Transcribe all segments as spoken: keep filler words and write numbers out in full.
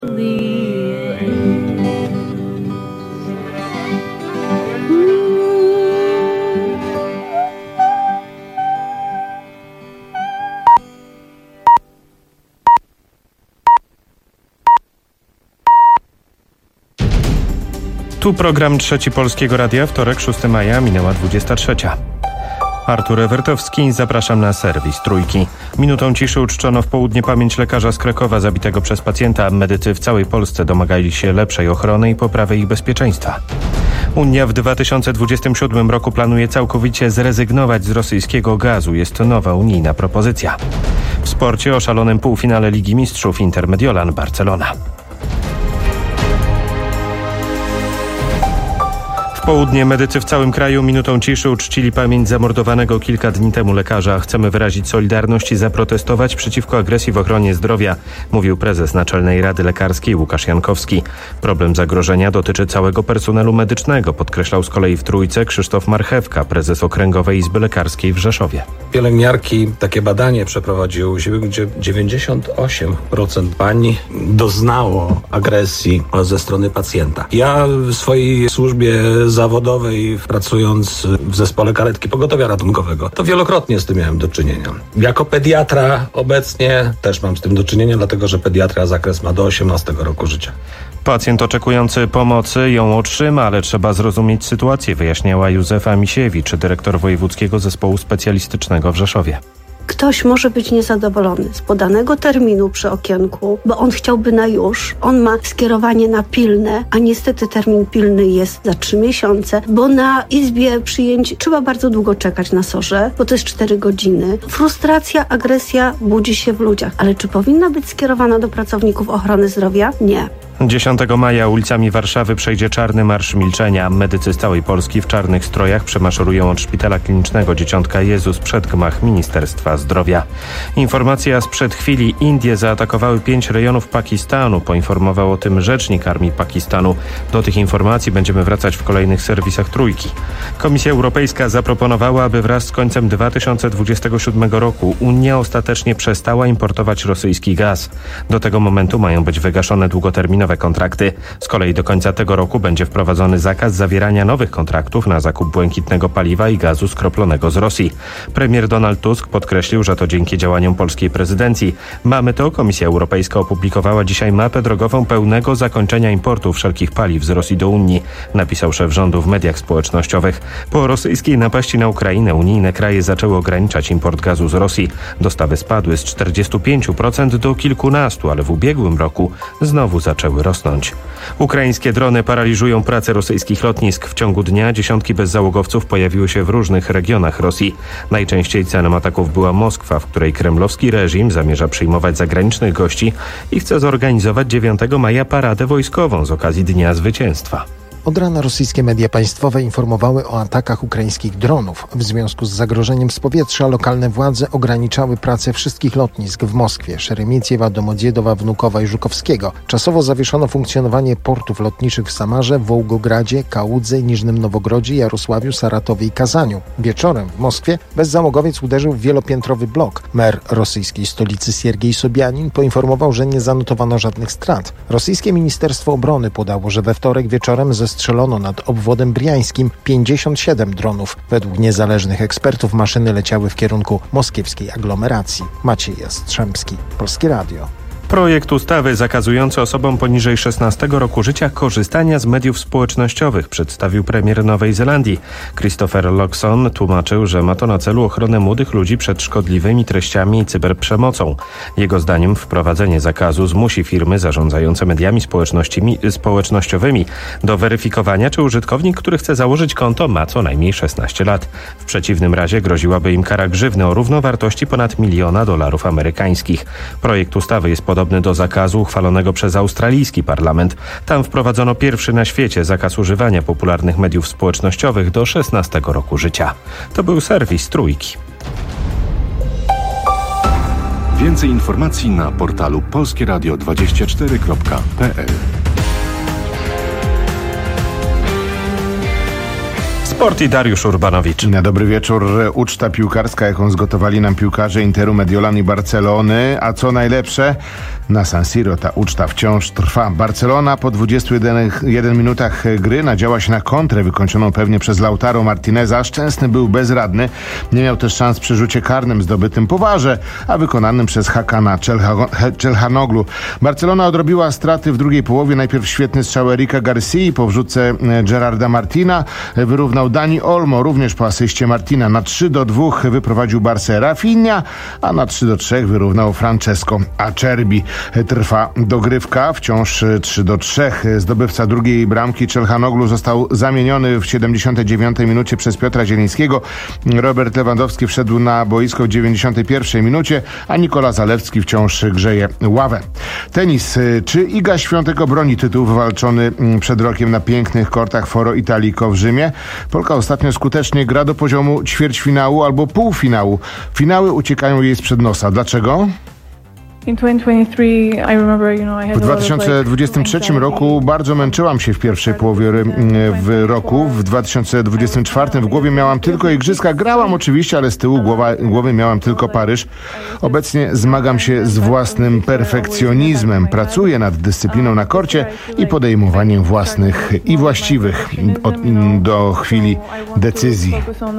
Tu program Trzeci Polskiego Radia, wtorek, szóstego maja, minęła dwudziesta trzecia. Artur Ewertowski, zapraszam na serwis Trójki. Minutą ciszy uczczono w południe pamięć lekarza z Krakowa zabitego przez pacjenta. Medycy w całej Polsce domagali się lepszej ochrony i poprawy ich bezpieczeństwa. Unia w dwa tysiące dwudziestym siódmym roku planuje całkowicie zrezygnować z rosyjskiego gazu. Jest to nowa unijna propozycja. W sporcie o szalonym półfinale Ligi Mistrzów Inter Mediolan Barcelona. W południe medycy w całym kraju minutą ciszy uczcili pamięć zamordowanego kilka dni temu lekarza. Chcemy wyrazić solidarność i zaprotestować przeciwko agresji w ochronie zdrowia, mówił prezes Naczelnej Rady Lekarskiej Łukasz Jankowski. Problem zagrożenia dotyczy całego personelu medycznego, podkreślał z kolei w Trójce Krzysztof Marchewka, prezes Okręgowej Izby Lekarskiej w Rzeszowie. Pielęgniarki takie badanie przeprowadziły, gdzie dziewięćdziesiąt osiem procent pań doznało agresji ze strony pacjenta. Ja w swojej służbie zawodowej, pracując w zespole karetki pogotowia ratunkowego, to wielokrotnie z tym miałem do czynienia. Jako pediatra obecnie też mam z tym do czynienia, dlatego że pediatria zakres ma do osiemnastego roku życia. Pacjent oczekujący pomocy ją otrzyma, ale trzeba zrozumieć sytuację, wyjaśniała Józefa Misiewicz, dyrektor Wojewódzkiego Zespołu Specjalistycznego w Rzeszowie. Ktoś może być niezadowolony z podanego terminu przy okienku, bo on chciałby na już. On ma skierowanie na pilne, a niestety termin pilny jest za trzy miesiące, bo na izbie przyjęć trzeba bardzo długo czekać na sorze, bo to jest cztery godziny. Frustracja, agresja budzi się w ludziach. Ale czy powinna być skierowana do pracowników ochrony zdrowia? Nie. dziesiątego maja ulicami Warszawy przejdzie czarny marsz milczenia. Medycy z całej Polski w czarnych strojach przemaszerują od szpitala klinicznego Dzieciątka Jezus przed gmach Ministerstwa Zdrowia. Informacja sprzed chwili. Indie zaatakowały pięć rejonów Pakistanu. Poinformował o tym rzecznik Armii Pakistanu. Do tych informacji będziemy wracać w kolejnych serwisach Trójki. Komisja Europejska zaproponowała, aby wraz z końcem dwa tysiące dwudziestego siódmego roku Unia ostatecznie przestała importować rosyjski gaz. Do tego momentu mają być wygaszone długoterminowe kontrakty. Z kolei do końca tego roku będzie wprowadzony zakaz zawierania nowych kontraktów na zakup błękitnego paliwa i gazu skroplonego z Rosji. Premier Donald Tusk podkreślił, że to dzięki działaniom polskiej prezydencji. Mamy to. Komisja Europejska opublikowała dzisiaj mapę drogową pełnego zakończenia importu wszelkich paliw z Rosji do Unii, napisał szef rządu w mediach społecznościowych. Po rosyjskiej napaści na Ukrainę unijne kraje zaczęły ograniczać import gazu z Rosji. Dostawy spadły z czterdziestu pięciu procent do kilkunastu, ale w ubiegłym roku znowu zaczęły rosnąć. Ukraińskie drony paraliżują pracę rosyjskich lotnisk. W ciągu dnia dziesiątki bezzałogowców pojawiły się w różnych regionach Rosji. Najczęściej celem ataków była Moskwa, w której kremlowski reżim zamierza przyjmować zagranicznych gości i chce zorganizować dziewiątego maja paradę wojskową z okazji Dnia Zwycięstwa. Od rana rosyjskie media państwowe informowały o atakach ukraińskich dronów. W związku z zagrożeniem z powietrza lokalne władze ograniczały pracę wszystkich lotnisk w Moskwie, Szeremieciewa, Domodziedowa, Wnukowa i Żukowskiego. Czasowo zawieszono funkcjonowanie portów lotniczych w Samarze, Wołgogradzie, Kałudze, Niżnym Nowogrodzie, Jarosławiu, Saratowie i Kazaniu. Wieczorem w Moskwie bezzałogowiec uderzył w wielopiętrowy blok. Mer rosyjskiej stolicy Siergiej Sobianin poinformował, że nie zanotowano żadnych strat. Rosyjskie Ministerstwo Obrony podało, że we wtorek wieczorem ze strzelono nad obwodem briańskim pięćdziesiąt siedem dronów. Według niezależnych ekspertów maszyny leciały w kierunku moskiewskiej aglomeracji. Maciej Jastrzębski, Polskie Radio. Projekt ustawy zakazujący osobom poniżej szesnastego roku życia korzystania z mediów społecznościowych przedstawił premier Nowej Zelandii. Christopher Luxon tłumaczył, że ma to na celu ochronę młodych ludzi przed szkodliwymi treściami i cyberprzemocą. Jego zdaniem wprowadzenie zakazu zmusi firmy zarządzające mediami społecznościowymi do weryfikowania, czy użytkownik, który chce założyć konto, ma co najmniej szesnaście lat. W przeciwnym razie groziłaby im kara grzywny o równowartości ponad miliona dolarów amerykańskich. Projekt ustawy jest podobny do zakazu uchwalonego przez australijski parlament. Tam wprowadzono pierwszy na świecie zakaz używania popularnych mediów społecznościowych do szesnastego roku życia. To był serwis Trójki. Więcej informacji na portalu polskie radio dwadzieścia cztery kropka p l. Sport i Dariusz Urbanowicz. Na dobry wieczór. Uczta piłkarska, jaką zgotowali nam piłkarze Interu, Mediolan i Barcelony. A co najlepsze, na San Siro ta uczta wciąż trwa. Barcelona po dwudziestu jeden minutach gry nadziała się na kontrę wykończoną pewnie przez Lautaro Martineza. Szczęsny był bezradny. Nie miał też szans przy rzucie karnym zdobytym po warze, a wykonanym przez Hakana Çalhanoğlu. Barcelona odrobiła straty w drugiej połowie. Najpierw świetny strzał Erika García po wrzutce Gerarda Martina. Wyrównał Dani Olmo, również po asyście Martina. Na trzy do dwóch wyprowadził Barcę Rafinha, a na trzy do trzech wyrównał Francesco Acerbi. Trwa dogrywka, wciąż trzy do trzech. Zdobywca drugiej bramki Çalhanoğlu został zamieniony w siedemdziesiątej dziewiątej minucie przez Piotra Zielińskiego. Robert Lewandowski wszedł na boisko w dziewięćdziesiątej pierwszej minucie, a Nikola Zalewski wciąż grzeje ławę. Tenis. Czy Iga Świątek obroni tytuł wywalczony przed rokiem na pięknych kortach Foro Italico w Rzymie? Polka ostatnio skutecznie gra do poziomu ćwierćfinału albo półfinału. Finały uciekają jej sprzed nosa. Dlaczego? W dwa tysiące dwudziestym trzecim roku bardzo męczyłam się w pierwszej połowie w roku. W dwa tysiące dwudziestym czwartym w głowie miałam tylko igrzyska. Grałam oczywiście, ale z tyłu głowa, głowy miałam tylko Paryż. Obecnie zmagam się z własnym perfekcjonizmem. Pracuję nad dyscypliną na korcie i podejmowaniem własnych i właściwych od, do chwili decyzji.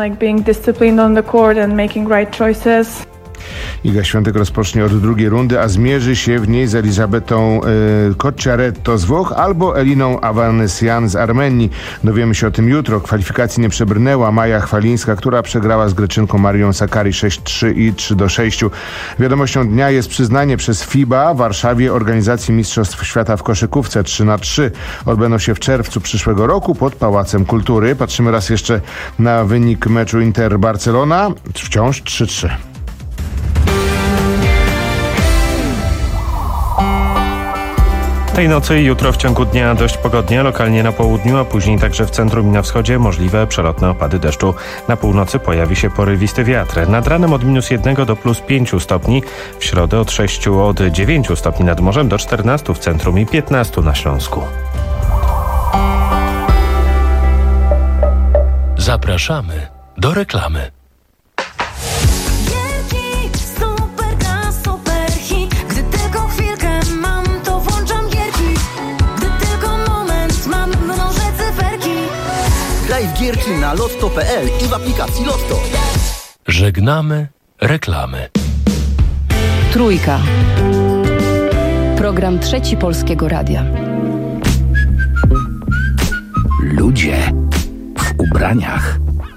Iga Świątek rozpocznie od drugiej rundy, a zmierzy się w niej z Elizabetą y, Cocciaretto z Włoch albo Eliną Avanesian z Armenii. Dowiemy się o tym jutro. Kwalifikacji nie przebrnęła Maja Chwalińska, która przegrała z Greczynką Marią Sakkari sześć trzy i trzy do sześciu. Wiadomością dnia jest przyznanie przez FIBA w Warszawie organizacji Mistrzostw Świata w koszykówce trzy na trzy. Odbędą się w czerwcu przyszłego roku pod Pałacem Kultury. Patrzymy raz jeszcze na wynik meczu Inter-Barcelona. Wciąż trzy trzy. Tej nocy i jutro w ciągu dnia dość pogodnie, lokalnie na południu, a później także w centrum i na wschodzie możliwe przelotne opady deszczu. Na północy pojawi się porywisty wiatr. Nad ranem od minus jednego do plus pięciu stopni, w środę od sześciu od dziewięciu stopni nad morzem do czternastu w centrum i piętnastu na Śląsku. Zapraszamy do reklamy. Graj w gierki na lotto kropka p l i w aplikacji Lotto. Żegnamy reklamy. Trójka. Program Trzeci Polskiego Radia. Ludzie w ubraniach.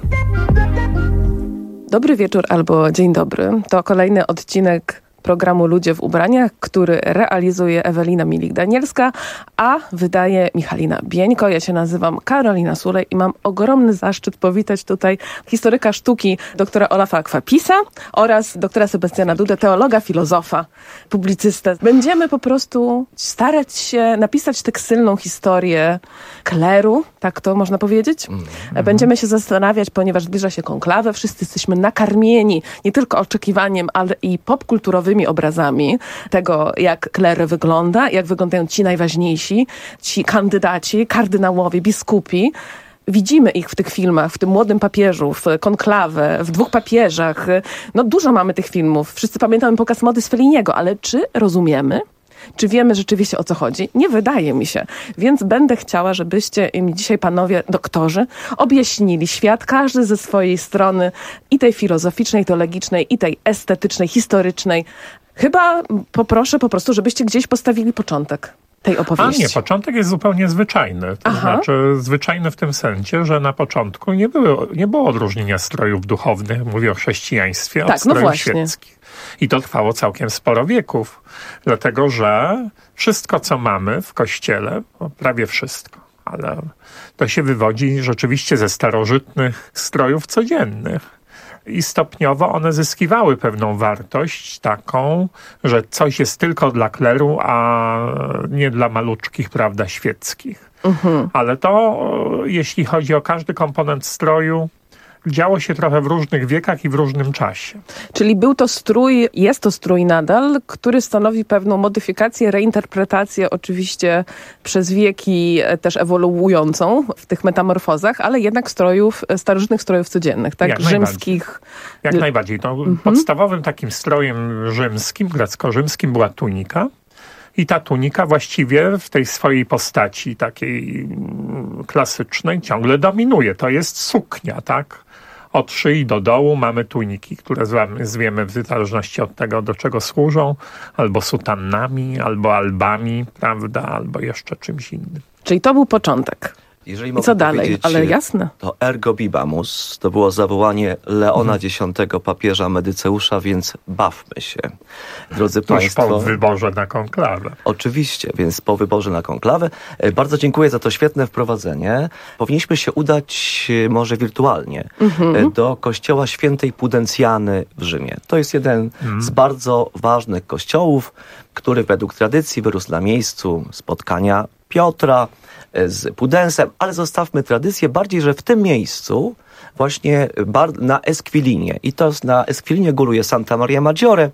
Dobry wieczór albo dzień dobry. To kolejny odcinek programu Ludzie w ubraniach, który realizuje Ewelina Milik-Danielska, a wydaje Michalina Bieńko. Ja się nazywam Karolina Sulej i mam ogromny zaszczyt powitać tutaj historyka sztuki doktora Olafa Akwapisa oraz doktora Sebastiana Dudę, teologa, filozofa, publicystę. Będziemy po prostu starać się napisać teksylną historię kleru, tak to można powiedzieć. Mm-hmm. Będziemy się zastanawiać, ponieważ zbliża się konklawę, wszyscy jesteśmy nakarmieni nie tylko oczekiwaniem, ale i popkulturowymi obrazami tego, jak kler wygląda, jak wyglądają ci najważniejsi, ci kandydaci, kardynałowie, biskupi. Widzimy ich w tych filmach, w tym Młodym Papieżu, w Konklawę, w Dwóch Papieżach. No dużo mamy tych filmów. Wszyscy pamiętamy pokaz mody z Felliniego, ale czy rozumiemy? Czy wiemy rzeczywiście, o co chodzi? Nie wydaje mi się. Więc będę chciała, żebyście mi dzisiaj, panowie doktorzy, objaśnili świat, każdy ze swojej strony, i tej filozoficznej, teologicznej, i tej estetycznej, historycznej. Chyba poproszę po prostu, żebyście gdzieś postawili początek tej opowieści. A nie, początek jest zupełnie zwyczajny. To Aha. znaczy zwyczajny w tym sensie, że na początku nie było, nie było odróżnienia strojów duchownych, mówię o chrześcijaństwie, tak, od strojów no świeckich. I to trwało całkiem sporo wieków, dlatego że wszystko, co mamy w Kościele, no prawie wszystko, ale to się wywodzi rzeczywiście ze starożytnych strojów codziennych. I stopniowo one zyskiwały pewną wartość taką, że coś jest tylko dla kleru, a nie dla maluczkich, prawda, świeckich. Mhm. Ale to, jeśli chodzi o każdy komponent stroju, działo się trochę w różnych wiekach i w różnym czasie. Czyli był to strój, jest to strój nadal, który stanowi pewną modyfikację, reinterpretację oczywiście przez wieki też ewoluującą w tych metamorfozach, ale jednak strojów, starożytnych strojów codziennych, tak? Jak Rzymskich. Najbardziej. Jak najbardziej. No, mhm. Podstawowym takim strojem rzymskim, grecko-rzymskim była tunika. I ta tunika właściwie w tej swojej postaci takiej klasycznej ciągle dominuje. To jest suknia, tak? Od szyi do dołu mamy tuniki, które zwiemy w zależności od tego, do czego służą, albo sutannami, albo albami, prawda, albo jeszcze czymś innym. Czyli to był początek. Jeżeli I co dalej? Ale jasne. To ergo bibamus, to było zawołanie Leona mhm. X, papieża Medyceusza, więc bawmy się. Drodzy Tuż Państwo. po wyborze na konklawę. Oczywiście, więc po wyborze na konklawę. Bardzo dziękuję za to świetne wprowadzenie. Powinniśmy się udać może wirtualnie mhm. do kościoła świętej Pudencjany w Rzymie. To jest jeden mhm. z bardzo ważnych kościołów, który według tradycji wyrósł na miejscu spotkania Piotra z Pudensem, ale zostawmy tradycję bardziej, że w tym miejscu właśnie na Esquilinie i to na Esquilinie góruje Santa Maria Maggiore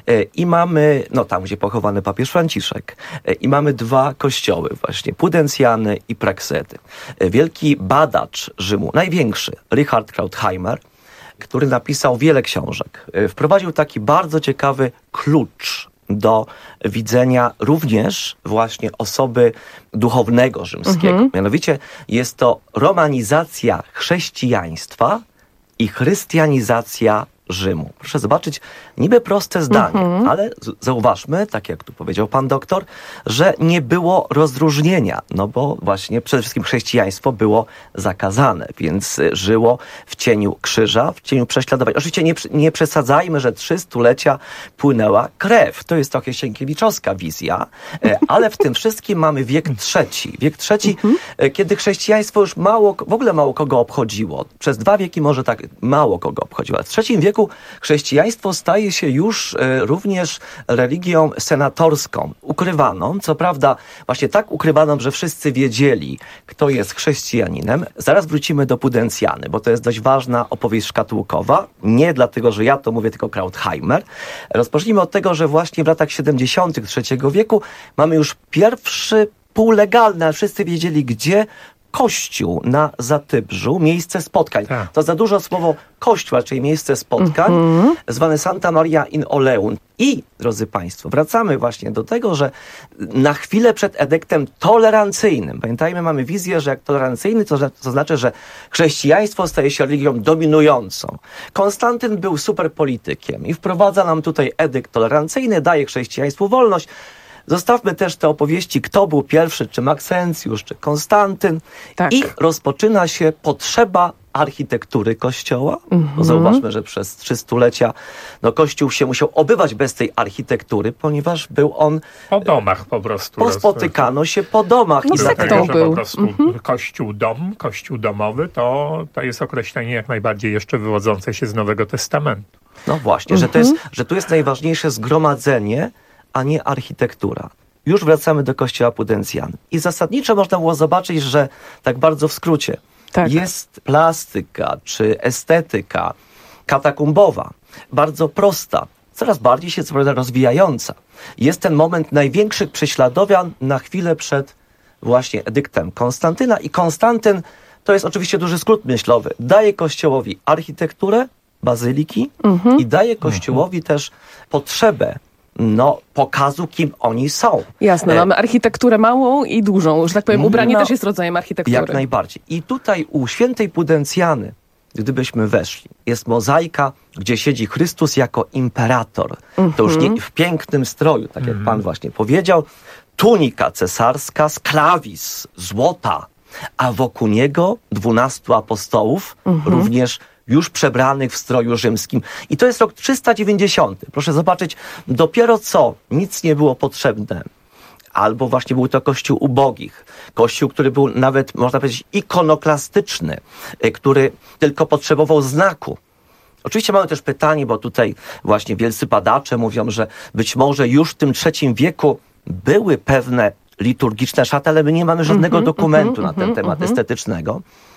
i mamy, no tam gdzie pochowany papież Franciszek i mamy dwa kościoły właśnie, Pudencjany i Praxedy. Wielki badacz Rzymu, największy, Richard Krautheimer, który napisał wiele książek, wprowadził taki bardzo ciekawy klucz do widzenia również właśnie osoby duchownego rzymskiego. Mhm. Mianowicie jest to romanizacja chrześcijaństwa i chrystianizacja Rzymu. Proszę zobaczyć, niby proste zdanie, mhm. ale zauważmy, tak jak tu powiedział pan doktor, że nie było rozróżnienia, no bo właśnie przede wszystkim chrześcijaństwo było zakazane, więc żyło w cieniu krzyża, w cieniu prześladowań. Oczywiście nie, nie przesadzajmy, że trzy stulecia płynęła krew. To jest trochę sienkiewiczowska wizja, ale w tym wszystkim mamy wiek trzeci. Wiek trzeci, mhm. kiedy chrześcijaństwo już mało, w ogóle mało kogo obchodziło. Przez dwa wieki może tak mało kogo obchodziło. Ale w trzecim wieku chrześcijaństwo staje się już e, również religią senatorską, ukrywaną, co prawda właśnie tak ukrywaną, że wszyscy wiedzieli, kto jest chrześcijaninem. Zaraz wrócimy do Pudencjany, bo to jest dość ważna opowieść szkatułkowa. Nie dlatego, że ja to mówię, tylko Krautheimer. Rozpocznijmy od tego, że właśnie w latach siedemdziesiątych trzeciego wieku mamy już pierwszy półlegalny, ale wszyscy wiedzieli gdzie, kościół na Zatybrzu, miejsce spotkań. Tak. To za dużo słowo kościół, raczej miejsce spotkań, mm-hmm. zwane Santa Maria in Oleum. I, drodzy Państwo, wracamy właśnie do tego, że na chwilę przed edyktem tolerancyjnym, pamiętajmy, mamy wizję, że jak tolerancyjny, to, to znaczy, że chrześcijaństwo staje się religią dominującą. Konstantyn był superpolitykiem i wprowadza nam tutaj edykt tolerancyjny, daje chrześcijaństwu wolność. Zostawmy też te opowieści, kto był pierwszy, czy Maksencjusz, czy Konstantyn. Tak. I rozpoczyna się potrzeba architektury kościoła. Mm-hmm. Bo zauważmy, że przez trzy stulecia no, kościół się musiał obywać bez tej architektury, ponieważ był on... Po domach po prostu. Pospotykano się po domach. No, i dlatego, że był. Po prostu mm-hmm. kościół dom, kościół domowy, to, to jest określenie jak najbardziej jeszcze wywodzące się z Nowego Testamentu. No właśnie, mm-hmm. że, to jest, że tu jest najważniejsze zgromadzenie, a nie architektura. Już wracamy do kościoła Pudencjan. I zasadniczo można było zobaczyć, że tak bardzo w skrócie tak. jest plastyka czy estetyka katakumbowa, bardzo prosta, coraz bardziej się co prawda rozwijająca. Jest ten moment największych prześladowań na chwilę przed właśnie edyktem Konstantyna i Konstantyn, to jest oczywiście duży skrót myślowy, daje kościołowi architekturę, bazyliki mhm. i daje kościołowi mhm. też potrzebę no, pokazu, kim oni są. Jasne, e... mamy architekturę małą i dużą, że tak powiem, ubranie no, też jest rodzajem architektury. Jak najbardziej. I tutaj u świętej Pudencjany, gdybyśmy weszli, jest mozaika, gdzie siedzi Chrystus jako imperator. Mm-hmm. To już nie w pięknym stroju, tak jak mm-hmm. pan właśnie powiedział. Tunika cesarska, sklawis, złota, a wokół niego dwunastu apostołów, mm-hmm. również już przebranych w stroju rzymskim. I to jest rok trzysta dziewięćdziesiąty. Proszę zobaczyć, dopiero co nic nie było potrzebne. Albo właśnie był to kościół ubogich. Kościół, który był nawet, można powiedzieć, ikonoklastyczny, który tylko potrzebował znaku. Oczywiście mamy też pytanie, bo tutaj właśnie wielcy badacze mówią, że być może już w tym trzecim wieku były pewne liturgiczne szaty, ale my nie mamy żadnego mm-hmm, dokumentu mm-hmm, na ten temat mm-hmm. estetycznego.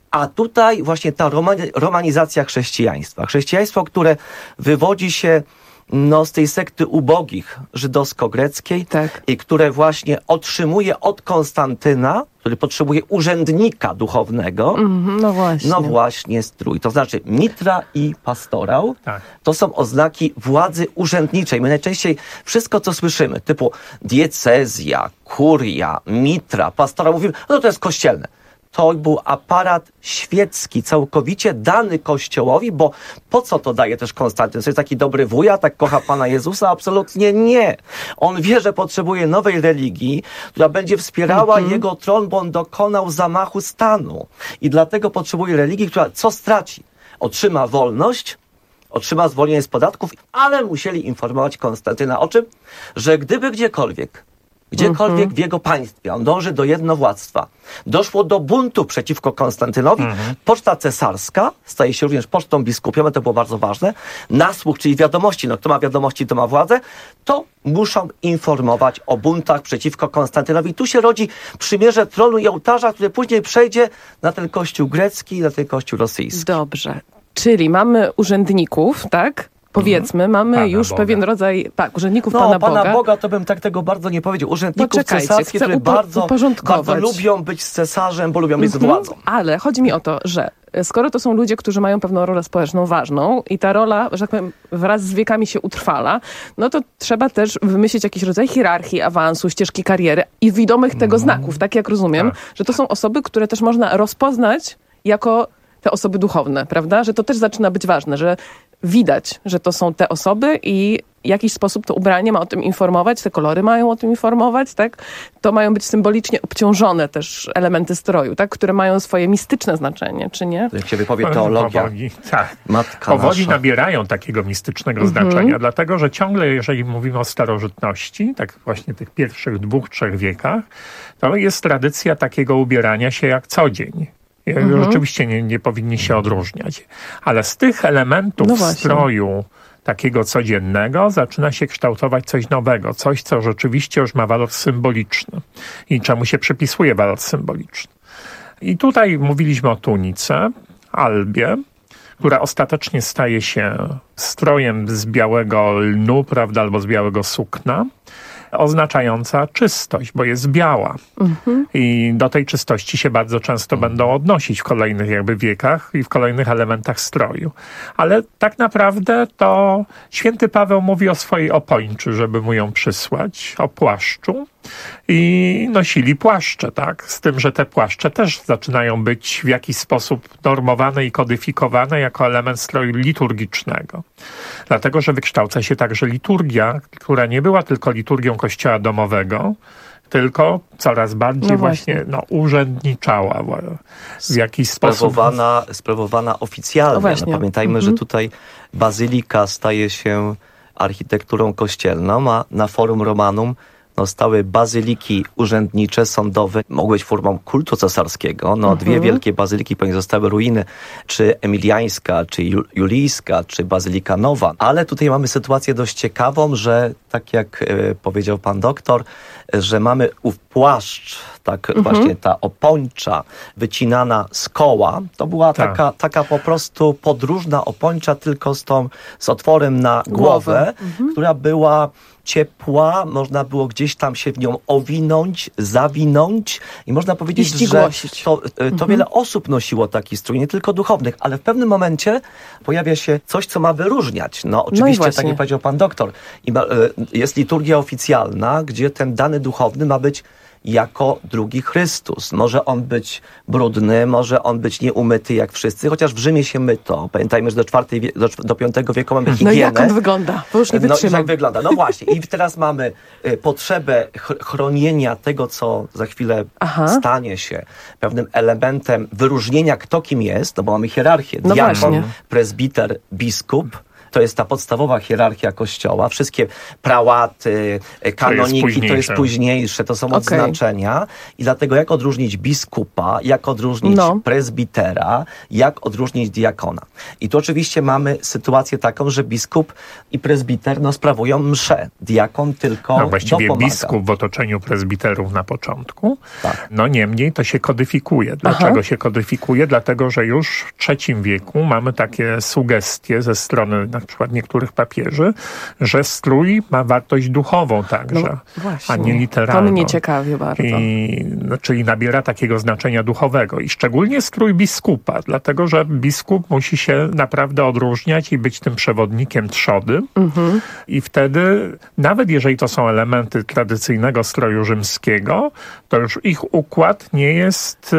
A tutaj właśnie ta romanizacja chrześcijaństwa. Chrześcijaństwo, które wywodzi się no, z tej sekty ubogich żydowsko-greckiej tak. i które właśnie otrzymuje od Konstantyna, który potrzebuje urzędnika duchownego, mm, no właśnie, no właśnie strój. To znaczy mitra i pastorał, tak. to są oznaki władzy urzędniczej. My najczęściej wszystko, co słyszymy, typu diecezja, kuria, mitra, pastorał, mówimy, no to jest kościelne. To był aparat świecki, całkowicie dany Kościołowi, bo po co to daje też Konstantyn? To jest taki dobry wuja, tak kocha Pana Jezusa? Absolutnie nie. On wie, że potrzebuje nowej religii, która będzie wspierała mm-hmm. jego tron, bo on dokonał zamachu stanu. I dlatego potrzebuje religii, która co straci? Otrzyma wolność, otrzyma zwolnienie z podatków, ale musieli informować Konstantyna o czym? Że gdyby gdziekolwiek Gdziekolwiek mm-hmm. w jego państwie, on dąży do jednowładztwa, doszło do buntu przeciwko Konstantynowi, mm-hmm. poczta cesarska staje się również pocztą biskupią, to było bardzo ważne, nasłuch, czyli wiadomości, no kto ma wiadomości, to ma władzę, to muszą informować o buntach przeciwko Konstantynowi. Tu się rodzi przymierze tronu i ołtarza, które później przejdzie na ten kościół grecki i na ten kościół rosyjski. Dobrze, czyli mamy urzędników, tak? Powiedzmy, mamy Pana już Boga. pewien rodzaj, tak, urzędników no, Pana Boga. Pana Boga. Boga to bym tak tego bardzo nie powiedział. Urzędników cesarskich, którzy upo- bardzo, bardzo lubią być z cesarzem, bo lubią mm-hmm. być z władzą. Ale chodzi mi o to, że skoro to są ludzie, którzy mają pewną rolę społeczną ważną i ta rola, że tak powiem, wraz z wiekami się utrwala, no to trzeba też wymyślić jakiś rodzaj hierarchii, awansu, ścieżki kariery i widomych tego mm. znaków, tak jak rozumiem, tak. że to są osoby, które też można rozpoznać jako te osoby duchowne, prawda? Że to też zaczyna być ważne, że widać, że to są te osoby i w jakiś sposób to ubranie ma o tym informować, te kolory mają o tym informować, tak? To mają być symbolicznie obciążone też elementy stroju, tak? Które mają swoje mistyczne znaczenie, czy nie? Jak się wypowie teologia. Powoli, tak. Matka Powoli nasza. nabierają takiego mistycznego mm-hmm. znaczenia, dlatego że ciągle, jeżeli mówimy o starożytności, tak właśnie tych pierwszych dwóch, trzech wiekach, to jest tradycja takiego ubierania się jak co dzień. Mhm. Rzeczywiście nie, nie powinni się odróżniać. Ale z tych elementów no stroju takiego codziennego zaczyna się kształtować coś nowego. Coś, co rzeczywiście już ma walor symboliczny i czemu się przypisuje walor symboliczny. I tutaj mówiliśmy o tunice, albie, która ostatecznie staje się strojem z białego lnu, prawda, albo z białego sukna, oznaczająca czystość, bo jest biała. Mhm. I do tej czystości się bardzo często będą odnosić w kolejnych jakby wiekach i w kolejnych elementach stroju. Ale tak naprawdę to święty Paweł mówi o swojej opończy, żeby mu ją przysłać, o płaszczu. I nosili płaszcze, tak? Z tym, że te płaszcze też zaczynają być w jakiś sposób normowane i kodyfikowane jako element stroju liturgicznego. Dlatego, że wykształca się także liturgia, która nie była tylko liturgią kościoła domowego, tylko coraz bardziej no właśnie. właśnie no, urzędniczała w jakiś sprawowana, sposób. Sprawowana oficjalnie. No, pamiętajmy, mhm. że tutaj bazylika staje się architekturą kościelną, a na Forum Romanum no, stały bazyliki urzędnicze, sądowe, mogły być formą kultu cesarskiego. No, mhm. Dwie wielkie bazyliki, pewnie zostały ruiny, czy emiliańska, czy julijska, czy bazylika nowa. Ale tutaj mamy sytuację dość ciekawą, że tak jak e, powiedział pan doktor, że mamy ów płaszcz, tak mhm. właśnie ta opończa wycinana z koła. To była tak. taka, taka po prostu podróżna opończa, tylko z tą, z otworem na głowę, mhm. która była ciepła, można było gdzieś tam się w nią owinąć, zawinąć i można powiedzieć, że to, to mhm. wiele osób nosiło taki strój, nie tylko duchownych, ale w pewnym momencie pojawia się coś, co ma wyróżniać. No oczywiście, no tak jak powiedział pan doktor, jest liturgia oficjalna, gdzie ten dany duchowny ma być jako drugi Chrystus. Może on być brudny, może on być nieumyty jak wszyscy, chociaż w Rzymie się myto. Pamiętajmy, że do czwartej wie, do, do piątego wieku mamy higienę. No jak on wygląda? Bo już nie wytrzymam. No jak wygląda? No właśnie. I teraz mamy y, potrzebę ch- chronienia tego, co za chwilę Aha. stanie się pewnym elementem wyróżnienia, kto kim jest, no bo mamy hierarchię. No Diakon, właśnie. prezbiter, biskup. To jest ta podstawowa hierarchia Kościoła. Wszystkie prałaty, kanoniki, to jest, to jest późniejsze, to są okay. odznaczenia. I dlatego jak odróżnić biskupa, jak odróżnić no. prezbitera, jak odróżnić diakona. I tu oczywiście mamy sytuację taką, że biskup i prezbiter no, sprawują mszę. Diakon tylko no, właściwie dopomaga. Biskup w otoczeniu prezbiterów na początku. Tak. No niemniej to się kodyfikuje. Dlaczego Aha. się kodyfikuje? Dlatego, że już w trzecim wieku mamy takie sugestie ze strony na przykład niektórych papieży, że strój ma wartość duchową także, no, a nie literalną. To mnie ciekawi bardzo. I, no, czyli nabiera takiego znaczenia duchowego. I szczególnie strój biskupa, dlatego, że biskup musi się naprawdę odróżniać i być tym przewodnikiem trzody. Mhm. I wtedy, nawet jeżeli to są elementy tradycyjnego stroju rzymskiego, to już ich układ nie jest,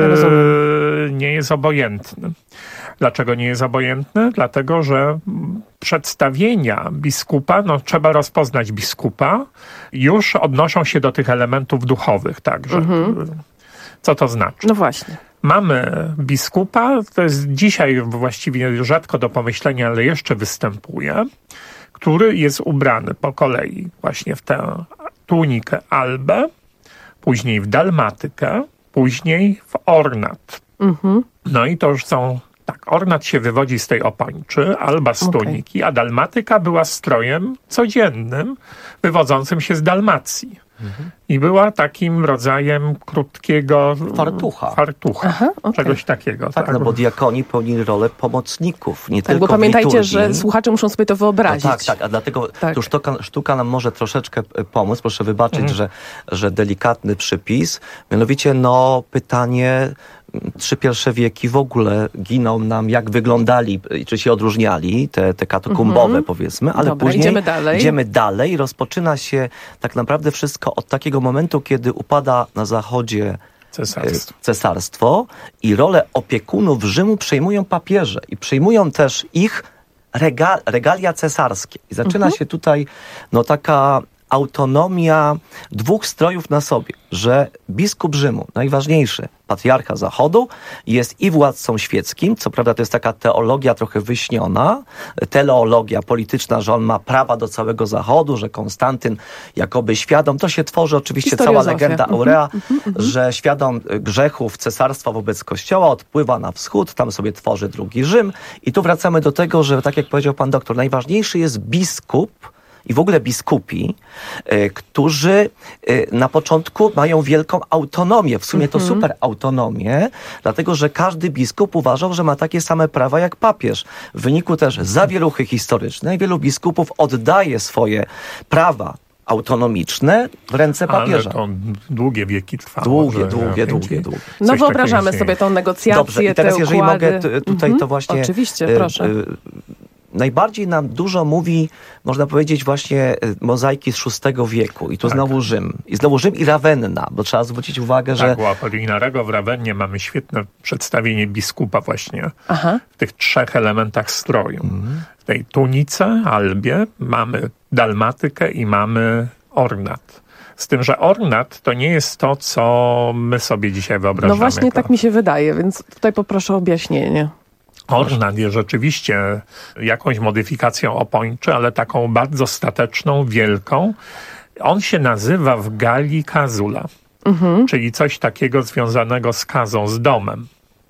e, nie jest obojętny. Dlaczego nie jest obojętny? Dlatego, że przedstawienia biskupa, no trzeba rozpoznać biskupa, już odnoszą się do tych elementów duchowych także. Mhm. Co to znaczy? No właśnie. Mamy biskupa, to jest dzisiaj właściwie rzadko do pomyślenia, ale jeszcze występuje, który jest ubrany po kolei właśnie w tę tunikę albę, później w dalmatykę, później w ornat. Mhm. No i to już są, tak, ornat się wywodzi z tej opończy, alba z tuniki, okay. a dalmatyka była strojem codziennym, wywodzącym się z Dalmacji. Mhm. I była takim rodzajem krótkiego fartucha, fartucha Aha, okay. czegoś takiego. Tak, tak, no bo diakoni pełnili rolę pomocników, nie tak, tylko bo pamiętajcie, liturgii. że słuchacze muszą sobie to wyobrazić. No tak, tak, a dlatego tak. tu sztuka, sztuka nam może troszeczkę pomóc. Proszę wybaczyć, mhm. że, że delikatny przypis. Mianowicie, no pytanie, trzy pierwsze wieki w ogóle giną nam, jak wyglądali, czy się odróżniali, te, te katakumbowe mm-hmm. powiedzmy, ale Dobra, później idziemy dalej. idziemy dalej. Rozpoczyna się tak naprawdę wszystko od takiego momentu, kiedy upada na zachodzie cesarstwo, cesarstwo i rolę opiekunów Rzymu przejmują papieże i przejmują też ich regal, regalia cesarskie. I zaczyna mm-hmm. się tutaj no taka autonomia dwóch strojów na sobie, że biskup Rzymu, najważniejszy, patriarcha Zachodu, jest i władcą świeckim, co prawda to jest taka teologia trochę wyśniona, teleologia polityczna, że on ma prawa do całego Zachodu, że Konstantyn jakoby świadom, to się tworzy oczywiście cała legenda Aurea, mm-hmm, że świadom grzechów cesarstwa wobec Kościoła odpływa na wschód, tam sobie tworzy drugi Rzym i tu wracamy do tego, że tak jak powiedział pan doktor, najważniejszy jest biskup, i w ogóle biskupi, y, którzy y, na początku mają wielką autonomię, w sumie to mm-hmm. super autonomię, dlatego że każdy biskup uważał, że ma takie same prawa jak papież. W wyniku też zawieruchy historycznej wielu biskupów oddaje swoje prawa autonomiczne w ręce papieża. Ale to długie wieki trwało. Długie, długie, długie, długie. No wyobrażamy sobie tą negocjację, Dobrze, i teraz te jeżeli układy. mogę t- tutaj mm-hmm. to właśnie... Oczywiście, y, proszę. Y, Najbardziej nam dużo mówi, można powiedzieć, właśnie mozaiki z szóstego wieku. I tu tak. znowu Rzym. I znowu Rzym i Rawenna, bo trzeba zwrócić uwagę, tak, że... Tak, u Apolinarego w Rawennie mamy świetne przedstawienie biskupa właśnie Aha. w tych trzech elementach stroju. Mhm. W tej tunice, albie, mamy dalmatykę i mamy ornat. Z tym, że ornat to nie jest to, co my sobie dzisiaj wyobrażamy. No właśnie jako... tak mi się wydaje, więc tutaj poproszę o objaśnienie. Ornat jest rzeczywiście jakąś modyfikacją opończy, ale taką bardzo stateczną, wielką. On się nazywa w Galii kazula, mhm. czyli coś takiego związanego z kazą, z domem.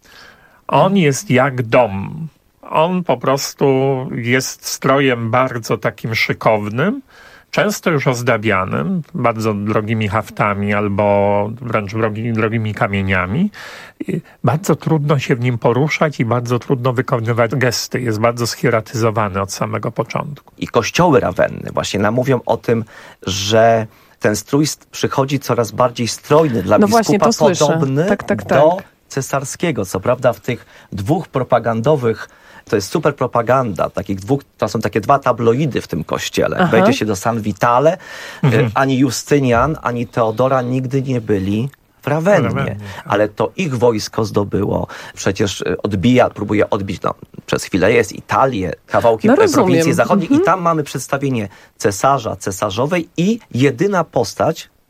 On jest jak dom. On po prostu jest strojem bardzo takim szykownym, często już ozdabianym, bardzo drogimi haftami albo wręcz drogi, drogimi kamieniami. I bardzo trudno się w nim poruszać i bardzo trudno wykonywać gesty. Jest bardzo schieretyzowany od samego początku. I kościoły Rawenny właśnie nam mówią o tym, że ten strój przychodzi coraz bardziej strojny dla no biskupa, właśnie, to podobny tak, tak, tak. do cesarskiego. Co prawda w tych dwóch propagandowych, to jest super propaganda, takich dwóch, to są takie dwa tabloidy w tym kościele. Aha. Wejdzie się do San Vitale, mhm. ani Justynian, ani Teodora nigdy nie byli w Rawennie, ale to ich wojsko zdobyło. Przecież odbija, próbuje odbić, no, przez chwilę jest Italię, kawałki no prowincji zachodniej mhm. i tam mamy przedstawienie cesarza, cesarzowej i jedyna postać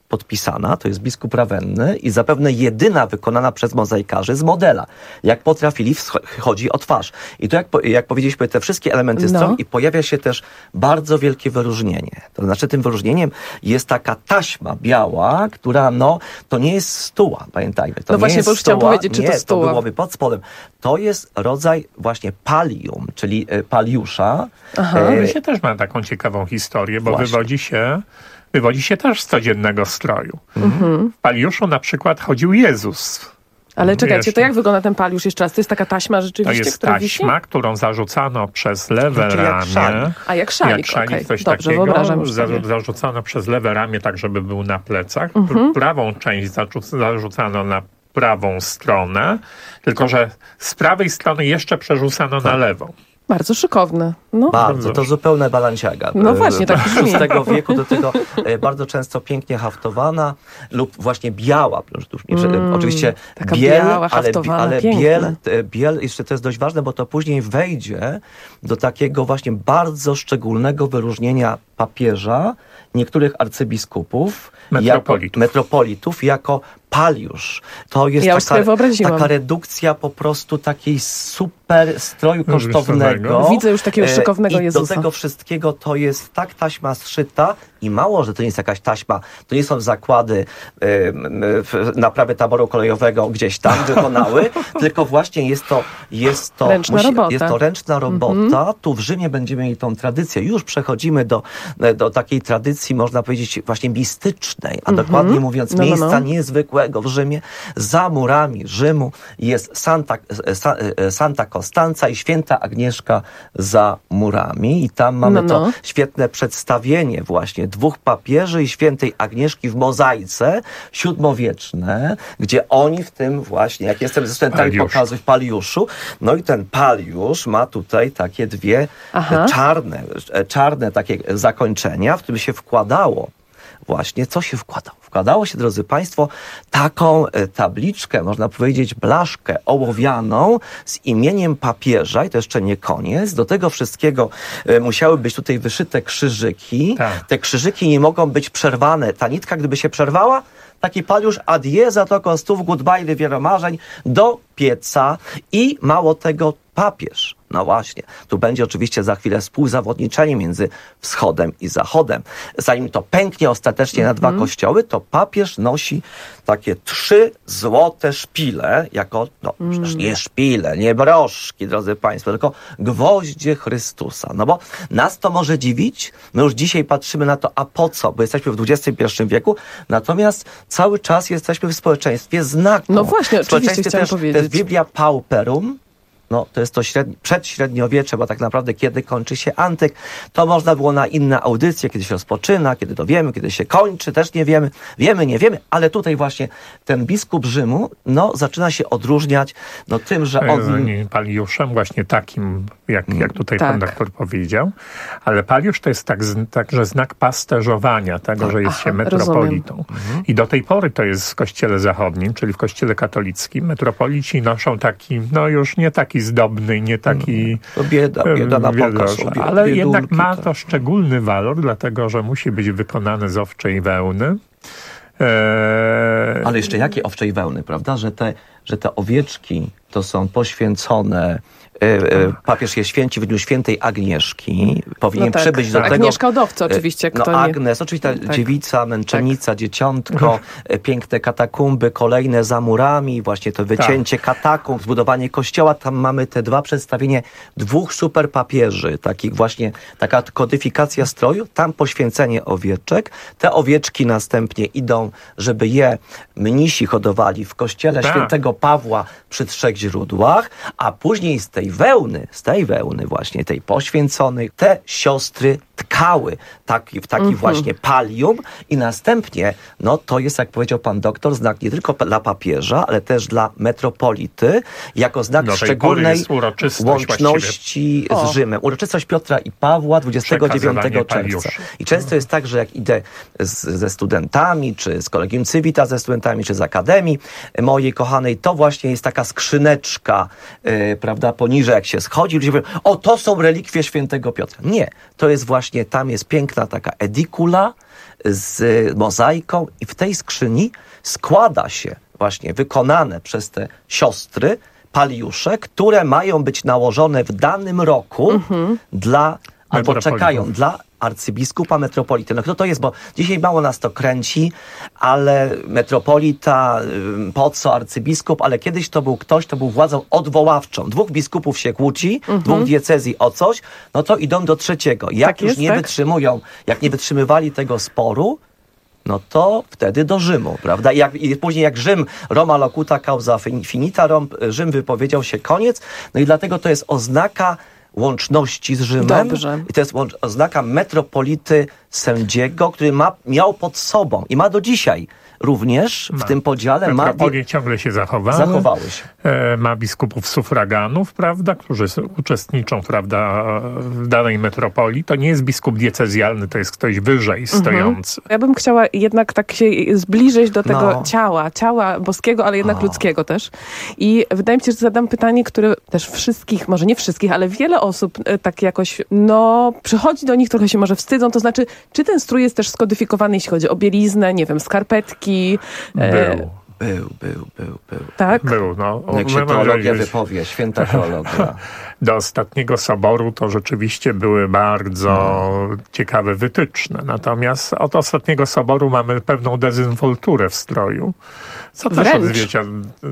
podpisana, to jest biskup Rawenny i zapewne jedyna wykonana przez mozaikarzy z modela. Jak potrafili, chodzi o twarz. I to jak, jak powiedzieliśmy, te wszystkie elementy no. stron i pojawia się też bardzo wielkie wyróżnienie. To znaczy tym wyróżnieniem jest taka taśma biała, która no, to nie jest stuła, pamiętajmy. To no nie właśnie, jest bo już chciałam powiedzieć, czy nie, to stuła. To byłoby pod spodem. To jest rodzaj właśnie palium, czyli paliusza. Aha, e... się też ma taką ciekawą historię, bo właśnie. wywodzi się Wywodzi się też z codziennego stroju. Mhm. W paliuszu na przykład chodził Jezus. Ale czekajcie, to jak wygląda ten paliusz jeszcze raz? To jest taka taśma rzeczywiście, To jest która taśma, wisi? którą zarzucano przez lewe znaczy ramię. A jak szalik, jak szalik okay. coś Dobrze, takiego. wyobrażam już Za, sobie. zarzucano przez lewe ramię, tak żeby był na plecach. Mhm. Prawą część zarzucano na prawą stronę, tylko że z prawej strony jeszcze przerzucano tak. na lewą. Bardzo szykowne. No. Bardzo, to zupełne balanciaga. No właśnie, tak brzmi. Z tego wieku do tego bardzo często pięknie haftowana lub właśnie biała. Mm, Oczywiście taka biel, biała, ale, ale biel, piękna. biel, jeszcze to jest dość ważne, bo to później wejdzie do takiego właśnie bardzo szczególnego wyróżnienia papieża, niektórych arcybiskupów, metropolitów, jako, metropolitów, jako paliusz. To jest ja taka, taka redukcja po prostu takiej super stroju kosztownego. Widzę już takiego szykownego I Jezusa. do tego wszystkiego to jest tak taśma zszyta i mało, że to nie jest jakaś taśma, to nie są zakłady y, naprawy taboru kolejowego gdzieś tam wykonały, tylko właśnie jest to jest to, ręczna musi, robota. Jest to ręczna robota. Mm-hmm. Tu w Rzymie będziemy mieli tą tradycję. Już przechodzimy do, do takiej tradycji, można powiedzieć, właśnie mistycznej, a mm-hmm. dokładnie mówiąc no, miejsca no, no. niezwykłego w Rzymie. Za murami Rzymu jest Santa, Santa Costanza i Święta Agnieszka za murami i tam mamy no, no. to świetne przedstawienie właśnie dwóch papieży i Świętej Agnieszki w mozaice siódmowieczne, gdzie oni w tym właśnie, jak jestem ze studentami pokazu w paliuszu, no i ten paliusz ma tutaj takie dwie Aha. czarne, czarne takie zakończenia, w którym się wkładało właśnie, co się wkładało? Wkładało się, drodzy Państwo, taką tabliczkę, można powiedzieć blaszkę ołowianą z imieniem papieża i to jeszcze nie koniec. Do tego wszystkiego musiały być tutaj wyszyte krzyżyki. Tak. Te krzyżyki nie mogą być przerwane. Ta nitka, gdyby się przerwała, taki paliusz adieu, zatoką stów, goodbye, wywiera marzeń, do pieca i mało tego papież. No właśnie, tu będzie oczywiście za chwilę współzawodniczenie między wschodem i zachodem. Zanim to pęknie ostatecznie mm-hmm. na dwa kościoły, to papież nosi takie trzy złote szpile, jako, no mm. przecież nie szpile, nie broszki, drodzy Państwo, tylko gwoździe Chrystusa. No bo nas to może dziwić, my już dzisiaj patrzymy na to, a po co, bo jesteśmy w dwudziestym pierwszym wieku, natomiast cały czas jesteśmy w społeczeństwie znaku. No właśnie, oczywiście chciałam też, powiedzieć. To jest Biblia Pauperum, no, to jest to średni, przedśredniowiecze, bo tak naprawdę kiedy kończy się antyk, to można było na inne audycje, kiedy się rozpoczyna, kiedy to wiemy, kiedy się kończy, też nie wiemy. Wiemy, nie wiemy, ale tutaj właśnie ten biskup Rzymu, no, zaczyna się odróżniać, no, tym, że on... Paliuszem właśnie takim, jak, jak tutaj tak. pan doktor powiedział, ale paliusz to jest tak, także znak pasterzowania tego, tak. że jest Aha, się metropolitą. Mhm. I do tej pory to jest w kościele zachodnim, czyli w kościele katolickim. Metropolici noszą taki, no już nie taki zdobny, nie taki... To bieda, bieda na pokaz. Bieda, ale biedulki, jednak ma to szczególny walor, dlatego, że musi być wykonane z owczej wełny. Eee... Ale jeszcze jakie owczej wełny, prawda? Że te, że te owieczki to są poświęcone... Papież je święci w dniu Świętej Agnieszki. Powinien no tak. przybyć do tak. tego... Agnieszka Odowca oczywiście. Kto no Agnes, nie... oczywiście ta tak. dziewica, męczennica, tak. dzieciątko, piękne katakumby, kolejne za murami, właśnie to wycięcie tak. katakumb, zbudowanie kościoła. Tam mamy te dwa przedstawienie dwóch super papieży, takich właśnie, taka kodyfikacja stroju, tam poświęcenie owieczek. Te owieczki następnie idą, żeby je mnisi hodowali w kościele tak. świętego Pawła przy trzech źródłach, a później z tej wełny, z tej wełny właśnie, tej poświęconej, te siostry tkały taki, w taki mm-hmm. właśnie palium i następnie, no to jest, jak powiedział pan doktor, znak nie tylko dla papieża, ale też dla metropolity, jako znak do szczególnej łączności właściwie. z Rzymem. Uroczystość Piotra i Pawła dwudziestego dziewiątego czerwca. I często jest tak, że jak idę z, ze studentami, czy z Collegium Civita ze studentami, czy z Akademii mojej kochanej, to właśnie jest taka skrzyneczka, yy, prawda, poniżej jak się schodzi, ludzie mówią, o, to są relikwie świętego Piotra. Nie, to jest właśnie tam jest piękna taka edikula z mozaiką i w tej skrzyni składa się właśnie wykonane przez te siostry paliusze, które mają być nałożone w danym roku mm-hmm. dla, albo czekają, dla arcybiskupa metropolity. No kto to jest? Bo dzisiaj mało nas to kręci, ale metropolita, po co arcybiskup, ale kiedyś to był ktoś, to był władzą odwoławczą. Dwóch biskupów się kłóci, mm-hmm. dwóch diecezji o coś, no to idą do trzeciego. Jak tak już jest, nie tak? wytrzymują, jak nie wytrzymywali tego sporu, no to wtedy do Rzymu, prawda? I, jak, i później jak Rzym, Roma locuta causa finita, Rzym wypowiedział się, koniec. No i dlatego to jest oznaka łączności z Rzymem. Dobrze. I to jest oznaka metropolity sędziego, który ma, miał pod sobą i ma do dzisiaj również w ma. tym podziale. Metropolie ma... ciągle się zachowały. Zachowały się. E, ma biskupów sufraganów, prawda, którzy uczestniczą, prawda, w danej metropolii. To nie jest biskup diecezjalny, to jest ktoś wyżej stojący. Mhm. Ja bym chciała jednak tak się zbliżyć do tego no. ciała, ciała boskiego, ale jednak o. ludzkiego też. I wydaje mi się, że zadam pytanie, które też wszystkich, może nie wszystkich, ale wiele osób tak jakoś, no, przychodzi do nich, trochę się może wstydzą, to znaczy, czy ten strój jest też skodyfikowany, jeśli chodzi o bieliznę, nie wiem, skarpetki. Był. E... Był, był, był, był. Tak? Był, no. Jak się teologia wypowie, święta teologia. Do ostatniego soboru to rzeczywiście były bardzo no. ciekawe wytyczne. Natomiast od ostatniego soboru mamy pewną dezynwolturę w stroju. Co też odzwiercia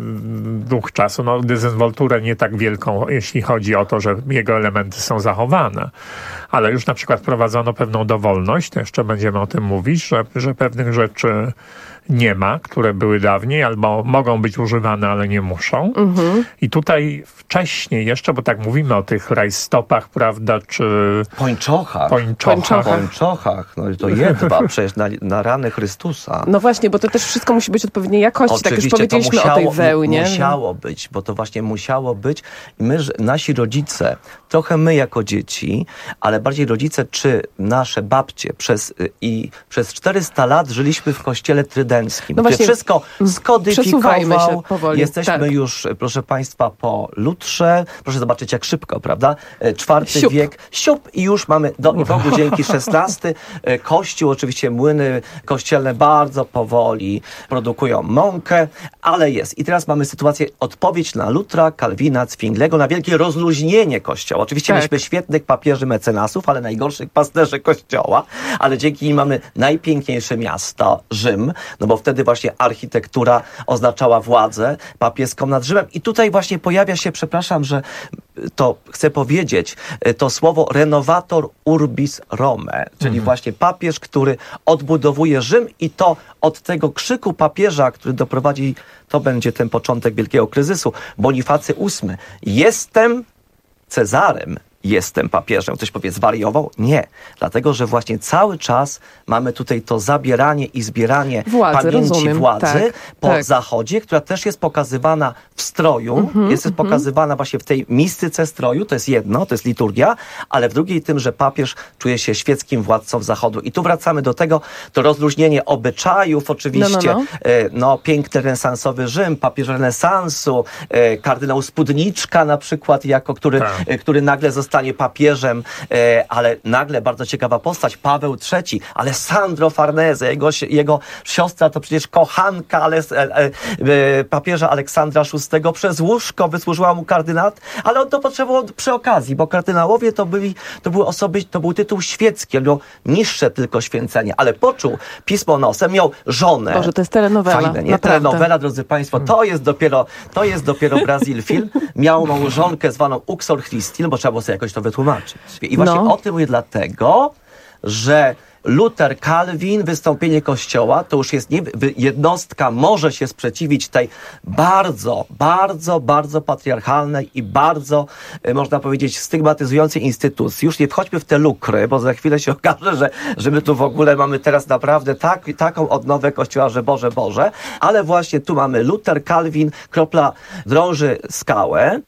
duch czasu. No, dezynwolturę nie tak wielką, jeśli chodzi o to, że jego elementy są zachowane. Ale już na przykład prowadzono pewną dowolność, to jeszcze będziemy o tym mówić, że, że pewnych rzeczy nie ma, które były dawniej, albo mogą być używane, ale nie muszą. Mhm. I tutaj wcześniej jeszcze, bo tak mówimy o tych rajstopach, prawda, czy... Pończochach. Pończochach. Pończochach. No to jedwa przecież na, na rany Chrystusa. No właśnie, bo to też wszystko musi być odpowiedniej jakości. Oczywiście, tak już powiedzieliśmy musiało, o tej wełnie. Musiało być, bo to właśnie musiało być. I my, nasi rodzice, trochę my jako dzieci, ale bardziej rodzice czy nasze babcie przez, i przez czterysta lat żyliśmy w kościele trydenckim, no właśnie, wszystko skodyfikował. Się powoli. Jesteśmy tak. już, proszę Państwa, po Lutrze. Proszę zobaczyć, jak szybko, prawda? Czwarty siup. wiek, siup i już mamy, do Bogu dzięki, szesnasty. Kościół, oczywiście młyny kościelne bardzo powoli produkują mąkę, ale jest. I teraz mamy sytuację, odpowiedź na Lutra, Kalwina, Zwinglego, na wielkie rozluźnienie Kościoła. Oczywiście tak. mieliśmy świetnych papieży mecenasów, ale najgorszych pasterzy Kościoła, ale dzięki nim mamy najpiękniejsze miasto, Rzym, no bo wtedy właśnie architektura oznaczała władzę papieską nad Rzymem. I tutaj właśnie pojawia się, przepraszam, że to chcę powiedzieć, to słowo renovator urbis Rome, czyli mhm. właśnie papież, który odbudowuje Rzym i to od tego krzyku papieża, który doprowadzi, to będzie ten początek wielkiego kryzysu, Bonifacy ósmy. Jestem Cezarem. Jestem papieżem. Ktoś powie, zwariował? Nie. Dlatego, że właśnie cały czas mamy tutaj to zabieranie i zbieranie władzy, pamięci rozumiem. władzy tak, po tak. zachodzie, która też jest pokazywana w stroju, mm-hmm, jest mm-hmm. pokazywana właśnie w tej mistyce stroju, to jest jedno, to jest liturgia, ale w drugiej tym, że papież czuje się świeckim władcą zachodu. I tu wracamy do tego, to rozluźnienie obyczajów, oczywiście, no, no, no. E, no piękny renesansowy Rzym, papież renesansu, e, kardynał Spódniczka na przykład, jako który, tak. e, który nagle zostanie papieżem, e, ale nagle bardzo ciekawa postać, Paweł trzeci, Alessandro Farnese, jego, jego siostra to przecież kochanka ale, e, e, papieża Aleksandra szóstego, przez łóżko wysłużyła mu kardynat, ale on to potrzebował przy okazji, bo kardynałowie to byli, to były osoby, to był tytuł świecki, miał niższe tylko święcenie, ale poczuł pismo nosem, miał żonę. Boże, to jest telenowela. Fajne, nie? Telenowela, drodzy Państwo, to jest dopiero, to jest dopiero Brazil film. Miał małżonkę zwaną Uxor Christi, no bo trzeba było sobie jakoś to wytłumaczyć. I właśnie no. o tym mówię dlatego, że Luther, Kalwin, wystąpienie Kościoła, to już jest nie, jednostka może się sprzeciwić tej bardzo, bardzo, bardzo patriarchalnej i bardzo, można powiedzieć, stygmatyzującej instytucji. Już nie wchodźmy w te lukry, bo za chwilę się okaże, że, że my tu w ogóle mamy teraz naprawdę tak, taką odnowę Kościoła, że Boże, Boże, ale właśnie tu mamy Luther, Kalwin, kropla drąży skałę i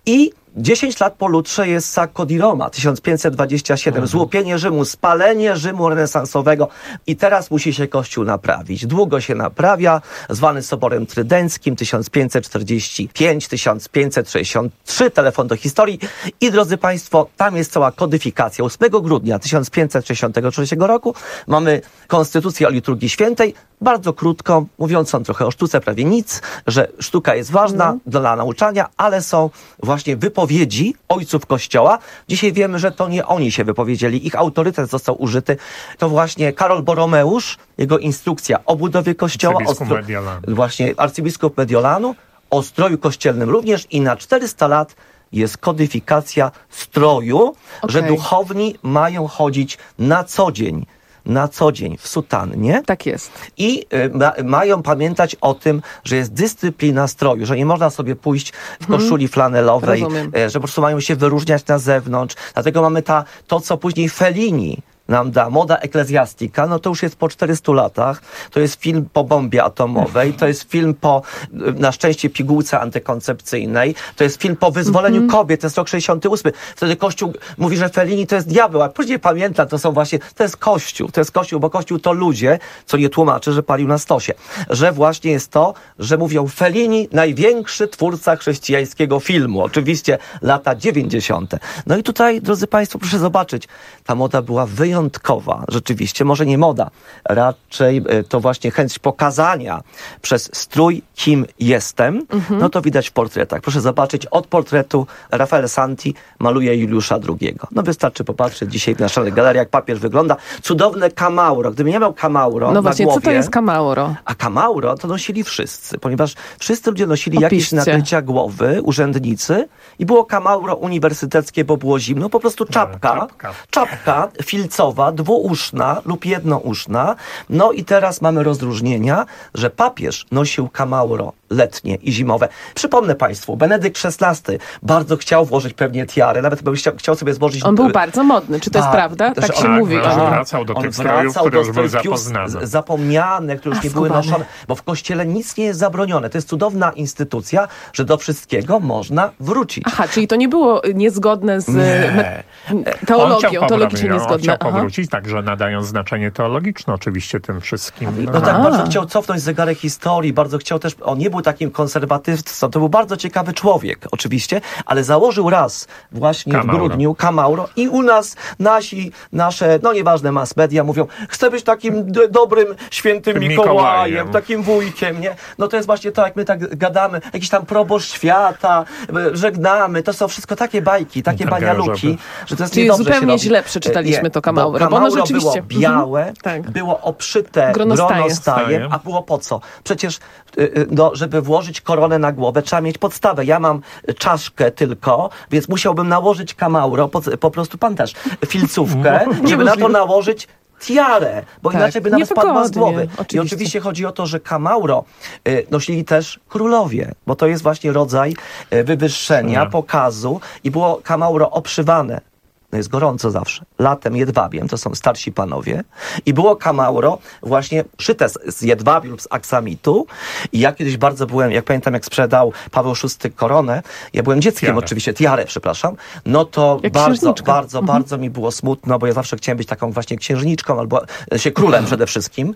dziesięć lat po Lutrze jest Sacco di Roma, tysiąc pięćset dwadzieścia siedem. Mhm. Złupienie Rzymu, spalenie Rzymu renesansowego i teraz musi się Kościół naprawić. Długo się naprawia, zwany Soborem Trydenckim, tysiąc pięćset czterdzieści pięć do tysiąc pięćset sześćdziesiąt trzy, telefon do historii. I drodzy Państwo, tam jest cała kodyfikacja. ósmego grudnia tysiąc pięćset sześćdziesiątego trzeciego roku mamy Konstytucję o liturgii świętej, bardzo krótką, mówiącą trochę o sztuce, prawie nic, że sztuka jest ważna mm. dla nauczania, ale są właśnie wypowiedzi ojców Kościoła. Dzisiaj wiemy, że to nie oni się wypowiedzieli, ich autorytet został użyty. To właśnie Karol Borromeusz, jego instrukcja o budowie Kościoła, arcybiskup stro... Mediolanu. właśnie arcybiskup Mediolanu, o stroju kościelnym również i na czterysta lat jest kodyfikacja stroju, okay. że duchowni mają chodzić na co dzień na co dzień w sutannie. Tak jest. I y, ma, mają pamiętać o tym, że jest dyscyplina stroju, że nie można sobie pójść w koszuli hmm. flanelowej, y, że po prostu mają się wyróżniać na zewnątrz. Dlatego mamy ta, to, co później Fellini nam da, moda eklezjastika, no to już jest po czterystu latach. To jest film po bombie atomowej, to jest film po, na szczęście, pigułce antykoncepcyjnej, to jest film po wyzwoleniu mm-hmm. kobiet, to jest rok sześćdziesiąty ósmy. Wtedy Kościół mówi, że Fellini to jest diabeł, a później pamięta, to są właśnie, to jest Kościół, to jest Kościół, bo Kościół to ludzie, co nie tłumaczy, że palił na stosie. Że właśnie jest to, że mówią Fellini, największy twórca chrześcijańskiego filmu. Oczywiście lata dziewięćdziesiąte. No i tutaj, drodzy Państwo, proszę zobaczyć, ta moda była wyjątkowa. Wyjątkowa, rzeczywiście, może nie moda, raczej to właśnie chęć pokazania przez strój, kim jestem, mhm. no to widać w portretach. Proszę zobaczyć, od portretu Rafael Santi maluje Juliusza drugiego. No wystarczy popatrzeć dzisiaj w naszych galeriach, jak papież wygląda. Cudowne Camauro. Gdyby nie miał Camauro No właśnie, na głowie, co to jest Camauro? A Camauro to nosili wszyscy, ponieważ wszyscy ludzie nosili Opiszcie. jakieś nakrycia głowy, urzędnicy i było Camauro uniwersyteckie, bo było zimno, po prostu czapka, czapka, czapka filcowa, dwuuszna lub jednouszna. No i teraz mamy rozróżnienia, że papież nosił Camauro letnie i zimowe. Przypomnę Państwu, Benedykt szesnasty bardzo chciał włożyć pewnie tiarę, nawet by chciał, chciał sobie złożyć... On był bardzo modny, czy to jest a, prawda? Tak się on, mówi. On wracał do tych strojów, które już były zapoznane. Zapomniane, które już nie były noszone, bo w Kościele nic nie jest zabronione. To jest cudowna instytucja, że do wszystkiego można wrócić. Aha, czyli to nie było niezgodne z nie. teologią, teologicznie niezgodne. On chciał powrócić, także nadając znaczenie teologiczne oczywiście tym wszystkim. No Aha. tak, bardzo chciał cofnąć zegarek historii, bardzo chciał też, on nie był takim konserwatywcą, to był bardzo ciekawy człowiek, oczywiście, ale założył raz właśnie Camauro. w grudniu Camauro i u nas nasi, nasze, no nieważne mass media mówią, chcę być takim d- dobrym, świętym Tym Mikołajem, Mikołajem, takim wujkiem, nie? No to jest właśnie to, jak my tak gadamy, jakiś tam proboszcz świata, żegnamy, to są wszystko takie bajki, takie tak, banialuki, że to jest Czyli niedobrze zupełnie się źle przeczytaliśmy nie, to Camauro, bo, Camauro ono rzeczywiście było białe, mhm. tak. było obszyte gronostajem, gronostajem, a było po co? Przecież, no, żeby włożyć koronę na głowę, trzeba mieć podstawę. Ja mam czaszkę tylko, więc musiałbym nałożyć Camauro, po, po prostu pan też, filcówkę, żeby na to nałożyć tiarę, bo tak, inaczej by nawet spadła z głowy. Oczywiście. I oczywiście chodzi o to, że Camauro y, nosili też królowie, bo to jest właśnie rodzaj y, wywyższenia, no. pokazu i było Camauro obszywane. No jest gorąco zawsze. Latem jedwabiem, to są starsi panowie. I było Camauro właśnie szyte z, z jedwabiu lub z aksamitu. I ja kiedyś bardzo byłem, jak pamiętam, jak sprzedał Paweł szósty koronę, ja byłem dzieckiem tiarę. oczywiście, tiarę, przepraszam, no to jak bardzo, bardzo, mhm. bardzo mi było smutno, bo ja zawsze chciałem być taką właśnie księżniczką, albo się królem przede wszystkim.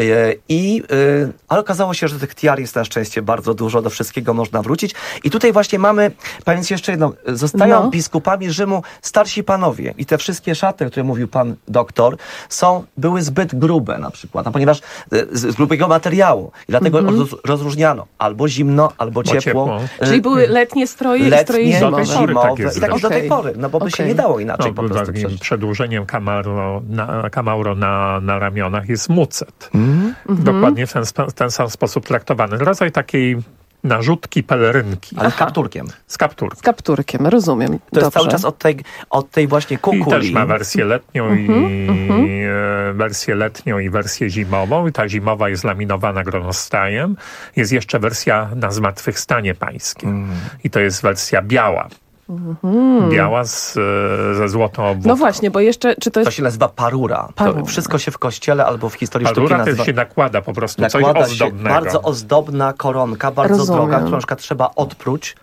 I, ale okazało się, że tych tiar jest na szczęście bardzo dużo, do wszystkiego można wrócić. I tutaj właśnie mamy, pamięć jeszcze jedno, zostają no. biskupami Rzymu starsi panowie. I te wszystkie szaty, o których mówił pan doktor, są, były zbyt grube na przykład, a ponieważ z, z grubego materiału. I dlatego mm-hmm. roz, rozróżniano albo zimno, albo ciepło. ciepło. Czyli były letnie stroje letnie, i stroje zimowe. zimowe. Tak I tak okay. do tej pory, no bo okay. by się nie dało inaczej no, po prostu takim przedłużeniem Camauro na, Camauro na, na ramionach jest mucet. Mm-hmm. Dokładnie w ten, ten sam sposób traktowany. Rodzaj takiej narzutki, pelerynki. Ale z kapturkiem. Z kapturkiem. Z kapturkiem, rozumiem. To Dobrze. jest cały czas od tej, od tej właśnie kukuli. I też ma wersję letnią i mm-hmm. wersję letnią i wersję zimową. I ta zimowa jest laminowana gronostajem. Jest jeszcze wersja na zmartwychwstanie pańskie. Mm. I to jest wersja biała. Mm-hmm. Biała z, ze złotą obwódką. No właśnie, bo jeszcze, czy to jest... To się nazywa parura. parura. To wszystko się w kościele albo w historii parura sztuki nazywa... Parura to się nakłada po prostu nakłada coś ozdobnego. Się bardzo ozdobna koronka, bardzo Rozumiem. droga, którą trzeba odpróć.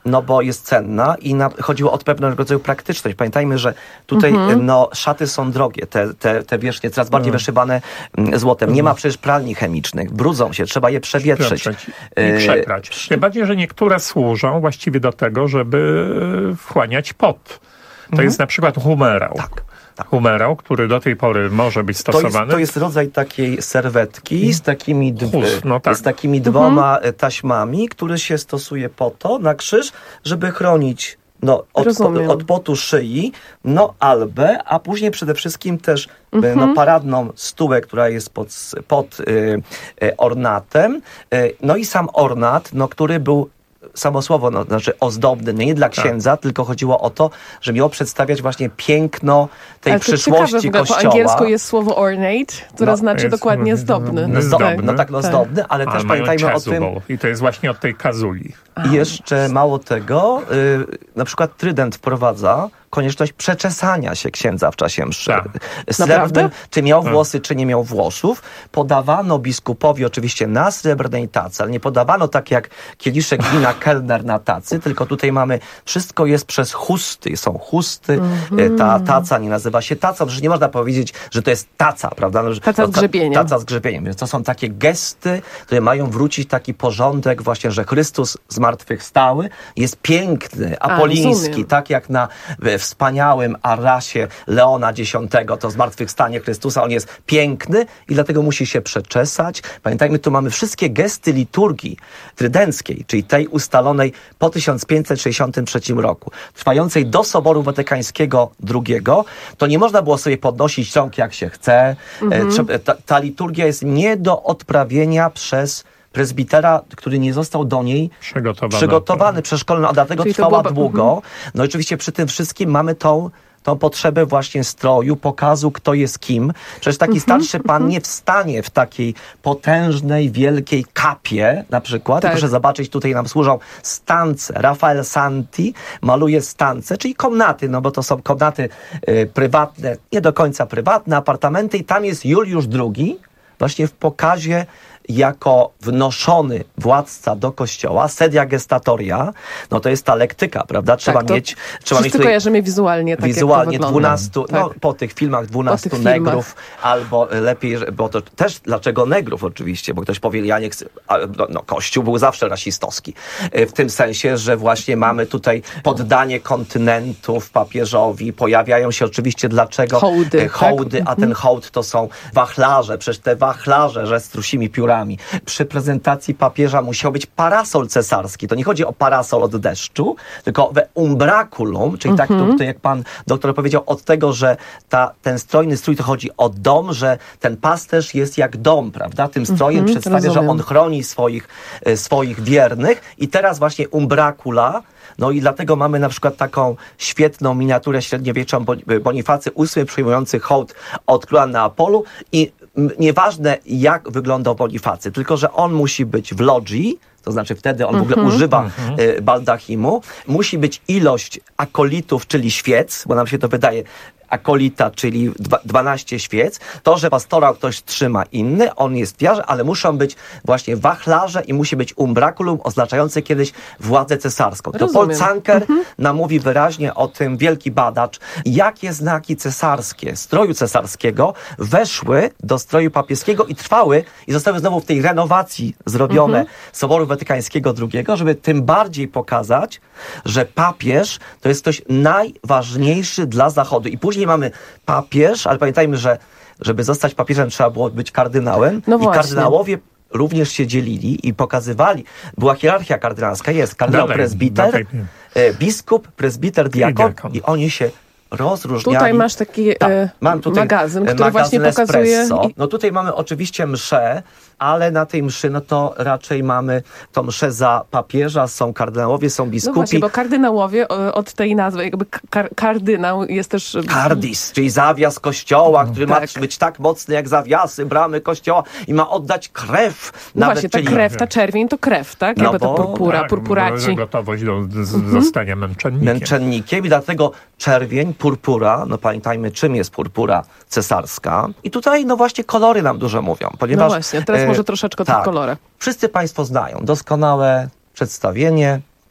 no bo jest cenna i na, chodziło o pewnego rodzaju praktyczność. Pamiętajmy, że tutaj mhm. no, szaty są drogie, te, te, te wierzchnie coraz bardziej mhm. wyszywane złotem. Nie ma przecież pralni chemicznych, brudzą się, trzeba je przewietrzyć. I przeprać. Tym bardziej, że niektóre służą właściwie do tego, żeby wchłaniać pot. To mhm. jest na przykład humerał. Tak. Tak. Humerał, który do tej pory może być stosowany. To jest, to jest rodzaj takiej serwetki z takimi, dw- Chust, no tak. z takimi dwoma mhm. taśmami, które się stosuje po to, na krzyż, żeby chronić no, od, od potu szyi, no albę, a później przede wszystkim też mhm. no, paradną stułę, która jest pod, pod y, y, ornatem. Y, no i sam ornat, no, który był samo słowo, no, znaczy ozdobny, nie dla księdza, tak. tylko chodziło o to, że miało przedstawiać właśnie piękno tej ale przyszłości ciekawe, Kościoła. Po angielsku jest słowo ornate, które no, znaczy dokładnie zdobny. No, zdobny, no tak, no tak. zdobny, ale, ale też pamiętajmy o tym... I to jest właśnie od tej kazuli. I jeszcze mało tego, y, na przykład Trydent wprowadza konieczność przeczesania się księdza w czasie mszy. Tak. Srebrnym, czy miał włosy, czy nie miał włosów. Podawano biskupowi oczywiście na srebrnej tacy, ale nie podawano tak jak kieliszek wina kelner na tacy, tylko tutaj mamy, wszystko jest przez chusty. Są chusty, mm-hmm. ta taca nie nazywa się tacą, że nie można powiedzieć, że to jest taca, prawda? No, taca z grzebieniem. Taca z grzebieniem. Więc to są takie gesty, które mają wrócić taki porządek właśnie, że Chrystus zmartwychwstały jest piękny, apoliński, a, tak jak na w wspaniałym Arasie Leona X, to zmartwychwstanie Chrystusa, on jest piękny i dlatego musi się przeczesać. Pamiętajmy, tu mamy wszystkie gesty liturgii trydenckiej, czyli tej ustalonej po tysiąc pięćset sześćdziesiątym trzecim roku, trwającej do Soboru Watykańskiego drugiego. To nie można było sobie podnosić rąk jak się chce. Mhm. Ta, ta liturgia jest nie do odprawienia przez prezbitera, który nie został do niej przygotowany, przygotowany przeszkolony, a dlatego czyli trwała była... długo. No i oczywiście przy tym wszystkim mamy tą, tą potrzebę właśnie stroju, pokazu, kto jest kim. Przecież taki starszy pan nie wstanie w takiej potężnej, wielkiej kapie na przykład. Tak. Proszę zobaczyć, tutaj nam służą stance. Rafael Santi maluje stance, czyli komnaty, no bo to są komnaty y, prywatne, nie do końca prywatne, apartamenty i tam jest Juliusz drugi właśnie w pokazie jako wnoszony władca do kościoła, sedia gestatoria, no to jest ta lektyka, prawda? Trzeba tak, mieć... Trzeba mieć tutaj kojarzymy wizualnie, tak wizualnie jak to dwunastu, tak. no po tych filmach dwunastu negrów, albo lepiej, bo to też dlaczego negrów oczywiście, bo ktoś powie, ja nie chcę, no, no Kościół był zawsze rasistowski. W tym sensie, że właśnie mamy tutaj poddanie kontynentów papieżowi, pojawiają się oczywiście dlaczego hołdy, hołdy tak? a ten hołd to są wachlarze, przecież te wachlarze, że z trusimi piórami. Przy prezentacji papieża musiał być parasol cesarski. To nie chodzi o parasol od deszczu, tylko we umbraculum, czyli tak Mhm. tu, jak pan doktor powiedział, od tego, że ta, ten strojny strój to chodzi o dom, że ten pasterz jest jak dom, prawda? Tym strojem Mhm, przedstawia, rozumiem. że on chroni swoich, e, swoich wiernych i teraz właśnie umbracula. No i dlatego mamy na przykład taką świetną miniaturę średniowieczną Bonifacy ósmy przyjmujący hołd od króla Neapolu i m, nieważne jak wyglądał Bonifacy, tylko że on musi być w logii, to znaczy wtedy on w ogóle Mhm. używa Mhm. y, baldachimu, musi być ilość akolitów, czyli świec, bo nam się to wydaje akolita, czyli dwa, dwanaście świec. To, że pastora ktoś trzyma inny, on jest w wiarze, ale muszą być właśnie wachlarze i musi być umbraculum oznaczający kiedyś władzę cesarską. To Rozumiem. Paul Zanker Mhm. nam mówi wyraźnie o tym, wielki badacz, jakie znaki cesarskie, stroju cesarskiego weszły do stroju papieskiego i trwały i zostały znowu w tej renowacji zrobione Mhm. Soboru Watykańskiego drugiego, żeby tym bardziej pokazać, że papież to jest ktoś najważniejszy dla Zachodu. I później mamy papież, ale pamiętajmy, że żeby zostać papieżem trzeba było być kardynałem. No I właśnie. kardynałowie również się dzielili i pokazywali. Była hierarchia kardynalska, jest kardynał Dalej, prezbiter, dalej. e, biskup, prezbiter, diakon diakon. i oni się rozróżniali. Tutaj masz taki Tak, e, mam tutaj magazyn, który magazyn właśnie pokazuje... Espresso. I... No tutaj mamy oczywiście mszę, ale na tej mszy, no to raczej mamy tą mszę za papieża, są kardynałowie, są biskupi. No właśnie, bo kardynałowie o, od tej nazwy, jakby kar- kardynał jest też... Cardis, czyli zawias kościoła, który tak. ma być tak mocny jak zawiasy bramy kościoła i ma oddać krew. No nawet, właśnie, ta czyli... krew, ta czerwień to krew, tak? No Jakby bo- to purpura, Tak, purpuraci. gotowość do z, zostania męczennikiem. męczennikiem i dlatego czerwień, purpura, no pamiętajmy czym jest purpura cesarska i tutaj no właśnie kolory nam dużo mówią, ponieważ... No właśnie, teraz e, może troszeczkę o tak, tych kolorach. Wszyscy państwo znają doskonałe przedstawienie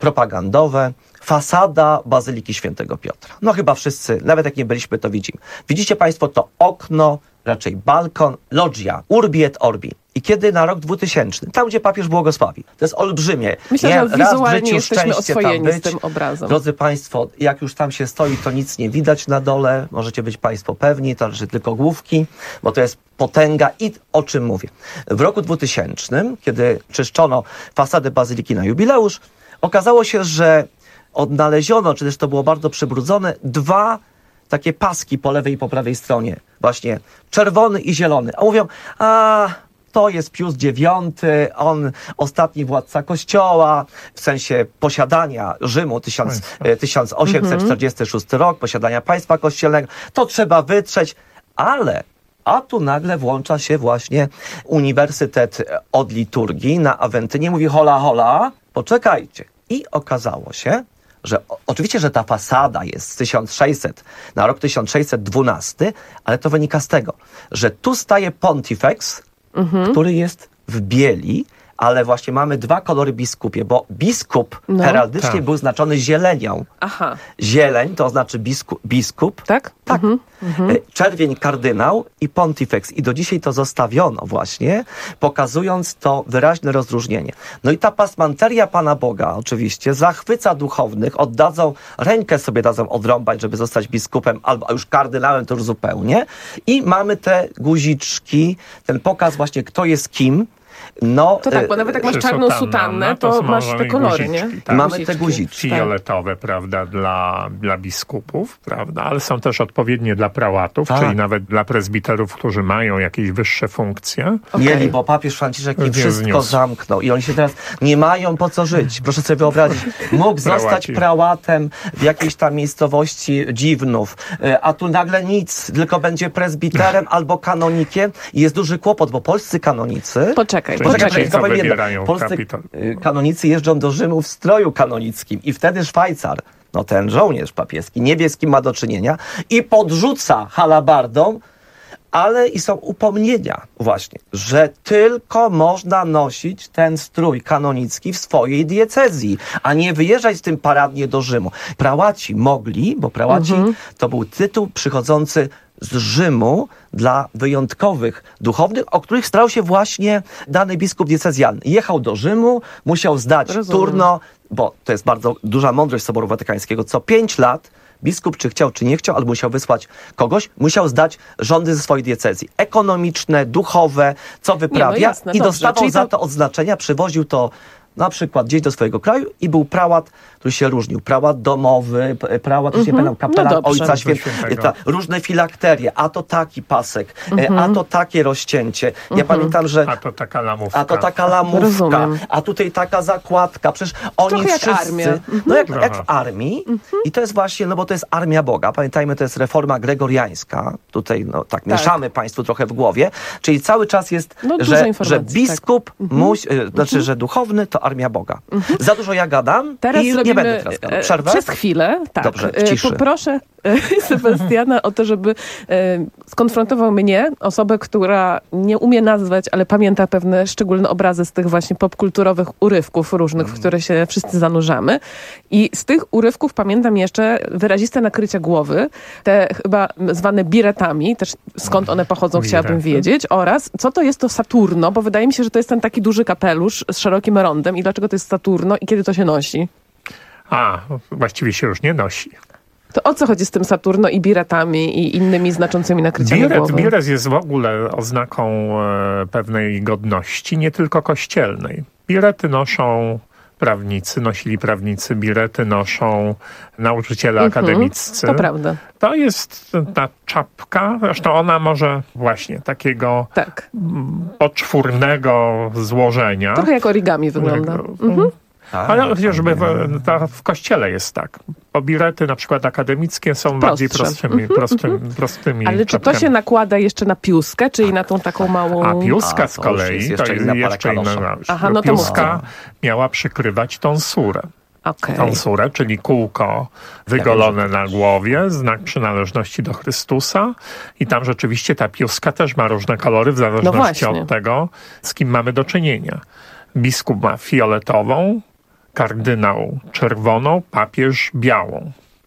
propagandowe, fasada Bazyliki Świętego Piotra. No chyba wszyscy, nawet jak nie byliśmy, to widzimy. Widzicie państwo to okno, raczej balkon, loggia, urbi et orbi. I kiedy na rok dwutysięczny, tam gdzie papież błogosławi, to jest olbrzymie. Myślę, nie, że raz wizualnie w życiu jesteśmy oswojeni być. z tym obrazem. Drodzy państwo, jak już tam się stoi, to nic nie widać na dole. Możecie być państwo pewni, to znaczy tylko główki, bo to jest potęga i o czym mówię. W roku dwutysięcznym, kiedy czyszczono fasadę Bazyliki na jubileusz, okazało się, że odnaleziono, czy też to było bardzo przybrudzone, dwa takie paski po lewej i po prawej stronie. Właśnie czerwony i zielony. A mówią, a to jest Pius dziewiąty, on ostatni władca kościoła, w sensie posiadania Rzymu, tysiąc, tysiąc osiemset czterdziesty szósty rok, posiadania państwa kościelnego. To trzeba wytrzeć, ale... A tu nagle włącza się właśnie Uniwersytet od Liturgii na Awentynie. Mówi hola, hola, poczekajcie. I okazało się, że o, oczywiście, że ta fasada jest z tysiąc sześćset na rok tysiąc sześćset dwunasty, ale to wynika z tego, że tu staje Pontifex, mhm. który jest w bieli, ale właśnie mamy dwa kolory biskupie, bo biskup no, heraldycznie tak. był znaczony zielenią. Aha. Zieleń to znaczy biskup. biskup. Tak? Tak. Mhm. Czerwień kardynał i pontifex. I do dzisiaj to zostawiono właśnie, pokazując to wyraźne rozróżnienie. No i ta pasmanteria Pana Boga oczywiście zachwyca duchownych, oddadzą, rękę sobie dadzą odrąbać, żeby zostać biskupem, albo już kardynałem to już zupełnie. I mamy te guziczki, ten pokaz właśnie kto jest kim. No, to tak, bo nawet jak masz czarną sutannę, to, to masz te kolory, guziczki, nie? Tak. Mamy te guziczki. Fioletowe, tak. prawda, dla, dla biskupów, prawda, ale są też odpowiednie dla prałatów, tak. czyli nawet dla prezbiterów, którzy mają jakieś wyższe funkcje. Okay. Mieli, bo papież Franciszek im wszystko zniósł. zamknął i oni się teraz nie mają po co żyć. Proszę sobie wyobrazić, mógł zostać prałatem w jakiejś tam miejscowości Dziwnów, a tu nagle nic, tylko będzie prezbiterem albo kanonikiem i jest duży kłopot, bo polscy kanonicy... Poczekaj. Poczekaj, poczekaj. Polscy kanonicy jeżdżą do Rzymu w stroju kanonickim i wtedy Szwajcar, no ten żołnierz papieski, nie wie z kim ma do czynienia i podrzuca halabardą, ale i są upomnienia właśnie, że tylko można nosić ten strój kanonicki w swojej diecezji, a nie wyjeżdżać z tym paradnie do Rzymu. Prałaci mogli, bo prałaci mhm. to był tytuł przychodzący z Rzymu dla wyjątkowych duchownych, o których starał się właśnie dany biskup diecezjalny. Jechał do Rzymu, musiał zdać Rozumiem. turno, bo to jest bardzo duża mądrość Soboru Watykańskiego. Co pięć lat biskup, czy chciał, czy nie chciał, albo musiał wysłać kogoś, musiał zdać rządy ze swojej diecezji. Ekonomiczne, duchowe, co wyprawia. Nie, no jasne, i dobrze, dostawał za to... to odznaczenia, przywoził to na przykład gdzieś do swojego kraju i był prałat, który się różnił. Prałat domowy, prałat, mm-hmm. nie pamiętam, kapelan no Ojca Świętego. Różne filakterie, a to taki pasek, mm-hmm. a to takie rozcięcie. Ja mm-hmm. pamiętam, że... A to taka lamówka. A to taka lamówka. Rozumiem. A tutaj taka zakładka. Przecież oni Trochę wszyscy... jak armia. No jak, jak w armii. Mm-hmm. I to jest właśnie, no bo to jest armia Boga. Pamiętajmy, to jest reforma gregoriańska. Tutaj, no tak, tak. mieszamy państwu trochę w głowie. Czyli cały czas jest, no, że, że biskup tak. musi, mm-hmm. znaczy, że duchowny to armia Boga. Mhm. Za dużo ja gadam teraz i nie będę teraz gadał. Przerwę? Przez chwilę, tak. Dobrze, w ciszy. Poproszę Sebastiana o to, żeby e, skonfrontował mnie, osobę, która nie umie nazwać, ale pamięta pewne szczególne obrazy z tych właśnie popkulturowych urywków różnych, mm. w które się wszyscy zanurzamy. I z tych urywków pamiętam jeszcze wyraziste nakrycia głowy, te chyba zwane biretami, też skąd one pochodzą, Birety. chciałabym wiedzieć, oraz co to jest to Saturno, bo wydaje mi się, że to jest ten taki duży kapelusz z szerokim rondem i dlaczego to jest Saturno i kiedy to się nosi? A, właściwie się już nie nosi. To o co chodzi z tym Saturno i biretami i innymi znaczącymi nakryciami Biret, głowy? Biret jest w ogóle oznaką e, pewnej godności, nie tylko kościelnej. Birety noszą prawnicy, nosili prawnicy, birety noszą nauczyciele mm-hmm, akademiccy. To prawda. To jest ta czapka, zresztą ona może właśnie takiego tak. poczwórnego złożenia. Trochę jak origami wygląda. Mm-hmm. Tak, ale chociażby w, w kościele jest tak. Bo birety na przykład akademickie są Prostsze. bardziej prostymi, prostymi, prostymi Ale czy to się nakłada jeszcze na piuskę, czyli tak, na tą taką tak. małą... A piuska z kolei to jest jeszcze inna, jeszcze inna Aha, no to piuska miała przykrywać tą surę. Okay. Tą surę, czyli kółko wygolone na głowie, znak przynależności do Chrystusa. I tam rzeczywiście ta piuska też ma różne kolory w zależności no od tego, z kim mamy do czynienia. Biskup ma fioletową, kardynał czerwoną, papież białą.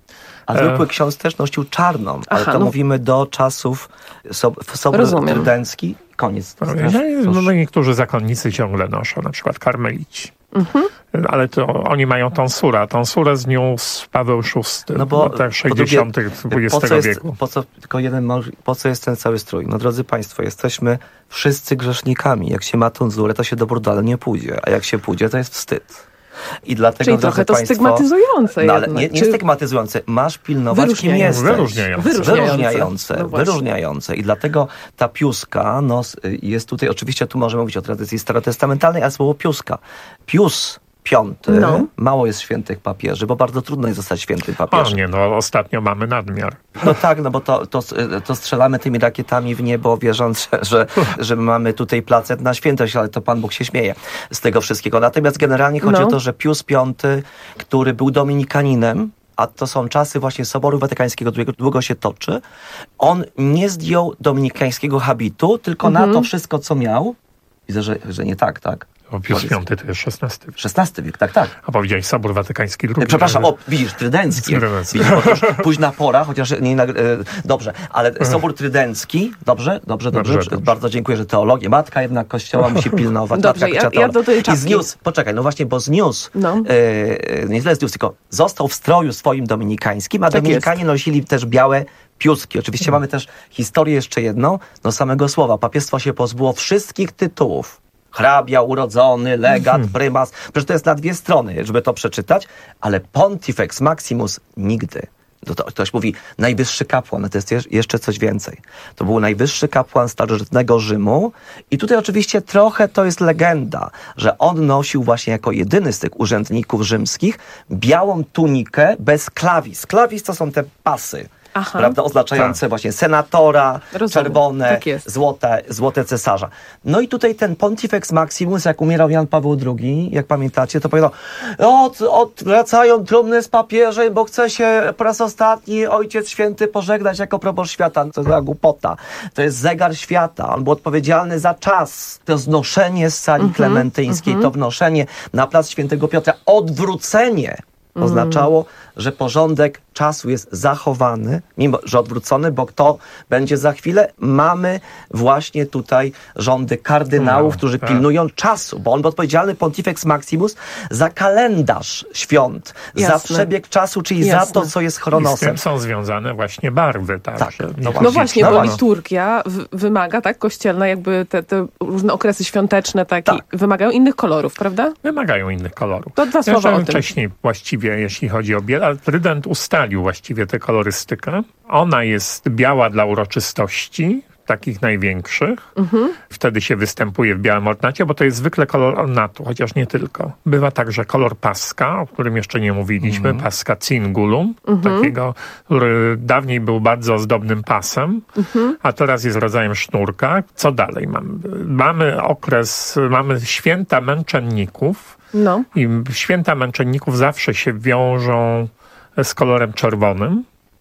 A zwykły ksiądz też nosił czarną, ale Aha, to no. mówimy do czasów sob- Sobór Trydencki. Koniec. No, no, niektórzy zakonnicy ciągle noszą, na przykład karmelici. Mhm. Ale to oni mają tonsura. Tonsurę zniósł Paweł szósty no bo, w latach sześćdziesiątych dwudziestego wieku. Po co, tylko jeden, po co jest ten cały strój? No drodzy Państwo, jesteśmy wszyscy grzesznikami. Jak się ma tonsurę, to się do bordelu nie pójdzie. A jak się pójdzie, to jest wstyd. I dlatego, Czyli trochę to państwo, stygmatyzujące no, ale nie, nie Czy... stygmatyzujące. Masz pilnować, kim jesteś. Wyróżniające. Wyróżniające. Wyróżniające. No wyróżniające. I dlatego ta piuska no, jest tutaj, oczywiście tu możemy mówić o tradycji starotestamentalnej, ale słowo piuska. Pius Piąty, no. Mało jest świętych papieży, bo bardzo trudno jest zostać świętym papieżem. O nie, no ostatnio mamy nadmiar. No tak, no bo to, to, to strzelamy tymi rakietami w niebo, wierząc, że, że mamy tutaj placet na świętość, ale to Pan Bóg się śmieje z tego wszystkiego. Natomiast generalnie chodzi no. o to, że Pius Piąty, który był dominikaninem, a to są czasy właśnie Soboru Watykańskiego, długo, długo się toczy, on nie zdjął dominikańskiego habitu, tylko mhm. na to wszystko, co miał. Widzę, że, że nie tak, tak? O, Pius Piąty to jest szesnasty wiek. szesnasty wiek, tak, tak. A powiedziałeś Sobór Watykański drugi. Przepraszam, o, widzisz, Trydencki. Trydencki. Widzisz, otóż późna pora, chociaż nie... E, dobrze, ale Sobór Trydencki, dobrze, dobrze, dobrze, dobrze, dobrze. Bardzo dziękuję, że teologię. Matka jednak Kościoła musi pilnować. Dobrze, ja, ja do tej czapki. I zniósł, poczekaj, no właśnie, bo zniósł, no. e, nie tyle zniósł, tylko został w stroju swoim dominikańskim, a tak dominikanie jest. Nosili też białe piuski. Oczywiście hmm. mamy też historię jeszcze jedną, no samego słowa. Papiestwo się pozbyło wszystkich tytułów. Hrabia, urodzony, legat, prymas. Przecież to jest na dwie strony, żeby to przeczytać, ale Pontifex Maximus nigdy. To, to, ktoś mówi najwyższy kapłan, to jest jeszcze coś więcej. To był najwyższy kapłan starożytnego Rzymu i tutaj oczywiście trochę to jest legenda, że on nosił właśnie jako jedyny z tych urzędników rzymskich białą tunikę bez klawis. Klawis to są te pasy. Aha. Prawda, oznaczające tak. właśnie senatora, Rozumiem. czerwone, tak złote, złote cesarza. No i tutaj ten Pontifex Maximus, jak umierał Jan Paweł drugi, jak pamiętacie, to powiedział, od, odwracają trumny z papieżem, bo chce się po raz ostatni Ojciec Święty pożegnać jako proboszcz świata. To jest głupota. To jest zegar świata. On był odpowiedzialny za czas. To znoszenie z sali mm-hmm, klementyńskiej, mm-hmm. to wnoszenie na plac Świętego Piotra, odwrócenie oznaczało, że porządek czasu jest zachowany, mimo że odwrócony, bo kto będzie za chwilę? Mamy właśnie tutaj rządy kardynałów, no, którzy tak. pilnują czasu, bo on był odpowiedzialny, Pontifex Maximus, za kalendarz świąt, Jasne. za przebieg czasu, czyli Jasne. za to, co jest chronosem. I z tym są związane właśnie barwy. Tak, tak. No, no właśnie, bo liturgia w- wymaga, tak, kościelna, jakby te, te różne okresy świąteczne takie, tak. wymagają innych kolorów, prawda? Wymagają innych kolorów. To dwa słowa o tym. Wcześniej właściwie, jeśli chodzi o biel, ale Trydent ustalił właściwie tę kolorystykę. Ona jest biała dla uroczystości, takich największych. Mhm. Wtedy się występuje w białym ornacie, bo to jest zwykle kolor ornatu, chociaż nie tylko. Bywa także kolor paska, o którym jeszcze nie mówiliśmy, mhm. paska cingulum, mhm. takiego, który dawniej był bardzo ozdobnym pasem, mhm. a teraz jest rodzajem sznurka. Co dalej mamy? Mamy okres, mamy święta męczenników no. i święta męczenników zawsze się wiążą z kolorem czerwonym,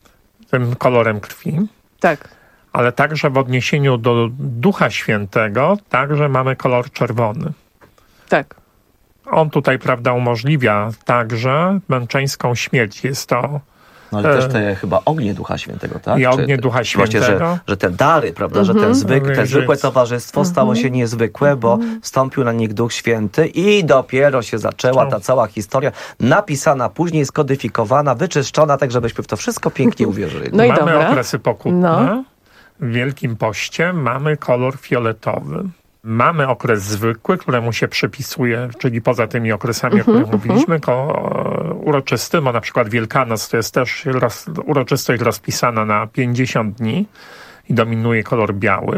tym kolorem krwi. Tak. Ale także w odniesieniu do Ducha Świętego także mamy kolor czerwony. Tak. On tutaj, prawda, umożliwia także męczeńską śmierć. Jest to... No ale e... też te chyba ognie Ducha Świętego, tak? I ognie Czy, Ducha Świętego. Że, że te dary, prawda, mm-hmm. że ten zwyk, te zwykłe towarzystwo mm-hmm. stało się niezwykłe, bo wstąpił na nich Duch Święty i dopiero się zaczęła ta cała historia, napisana później, skodyfikowana, wyczyszczona, tak żebyśmy w to wszystko pięknie uwierzyli. No i mamy dobra. okresy pokutne. No. W Wielkim Poście mamy kolor fioletowy. Mamy okres zwykły, któremu się przypisuje, czyli poza tymi okresami, o których mówiliśmy, ko- uroczysty, bo na przykład Wielkanoc to jest też roz, uroczystość rozpisana na pięćdziesiąt dni i dominuje kolor biały.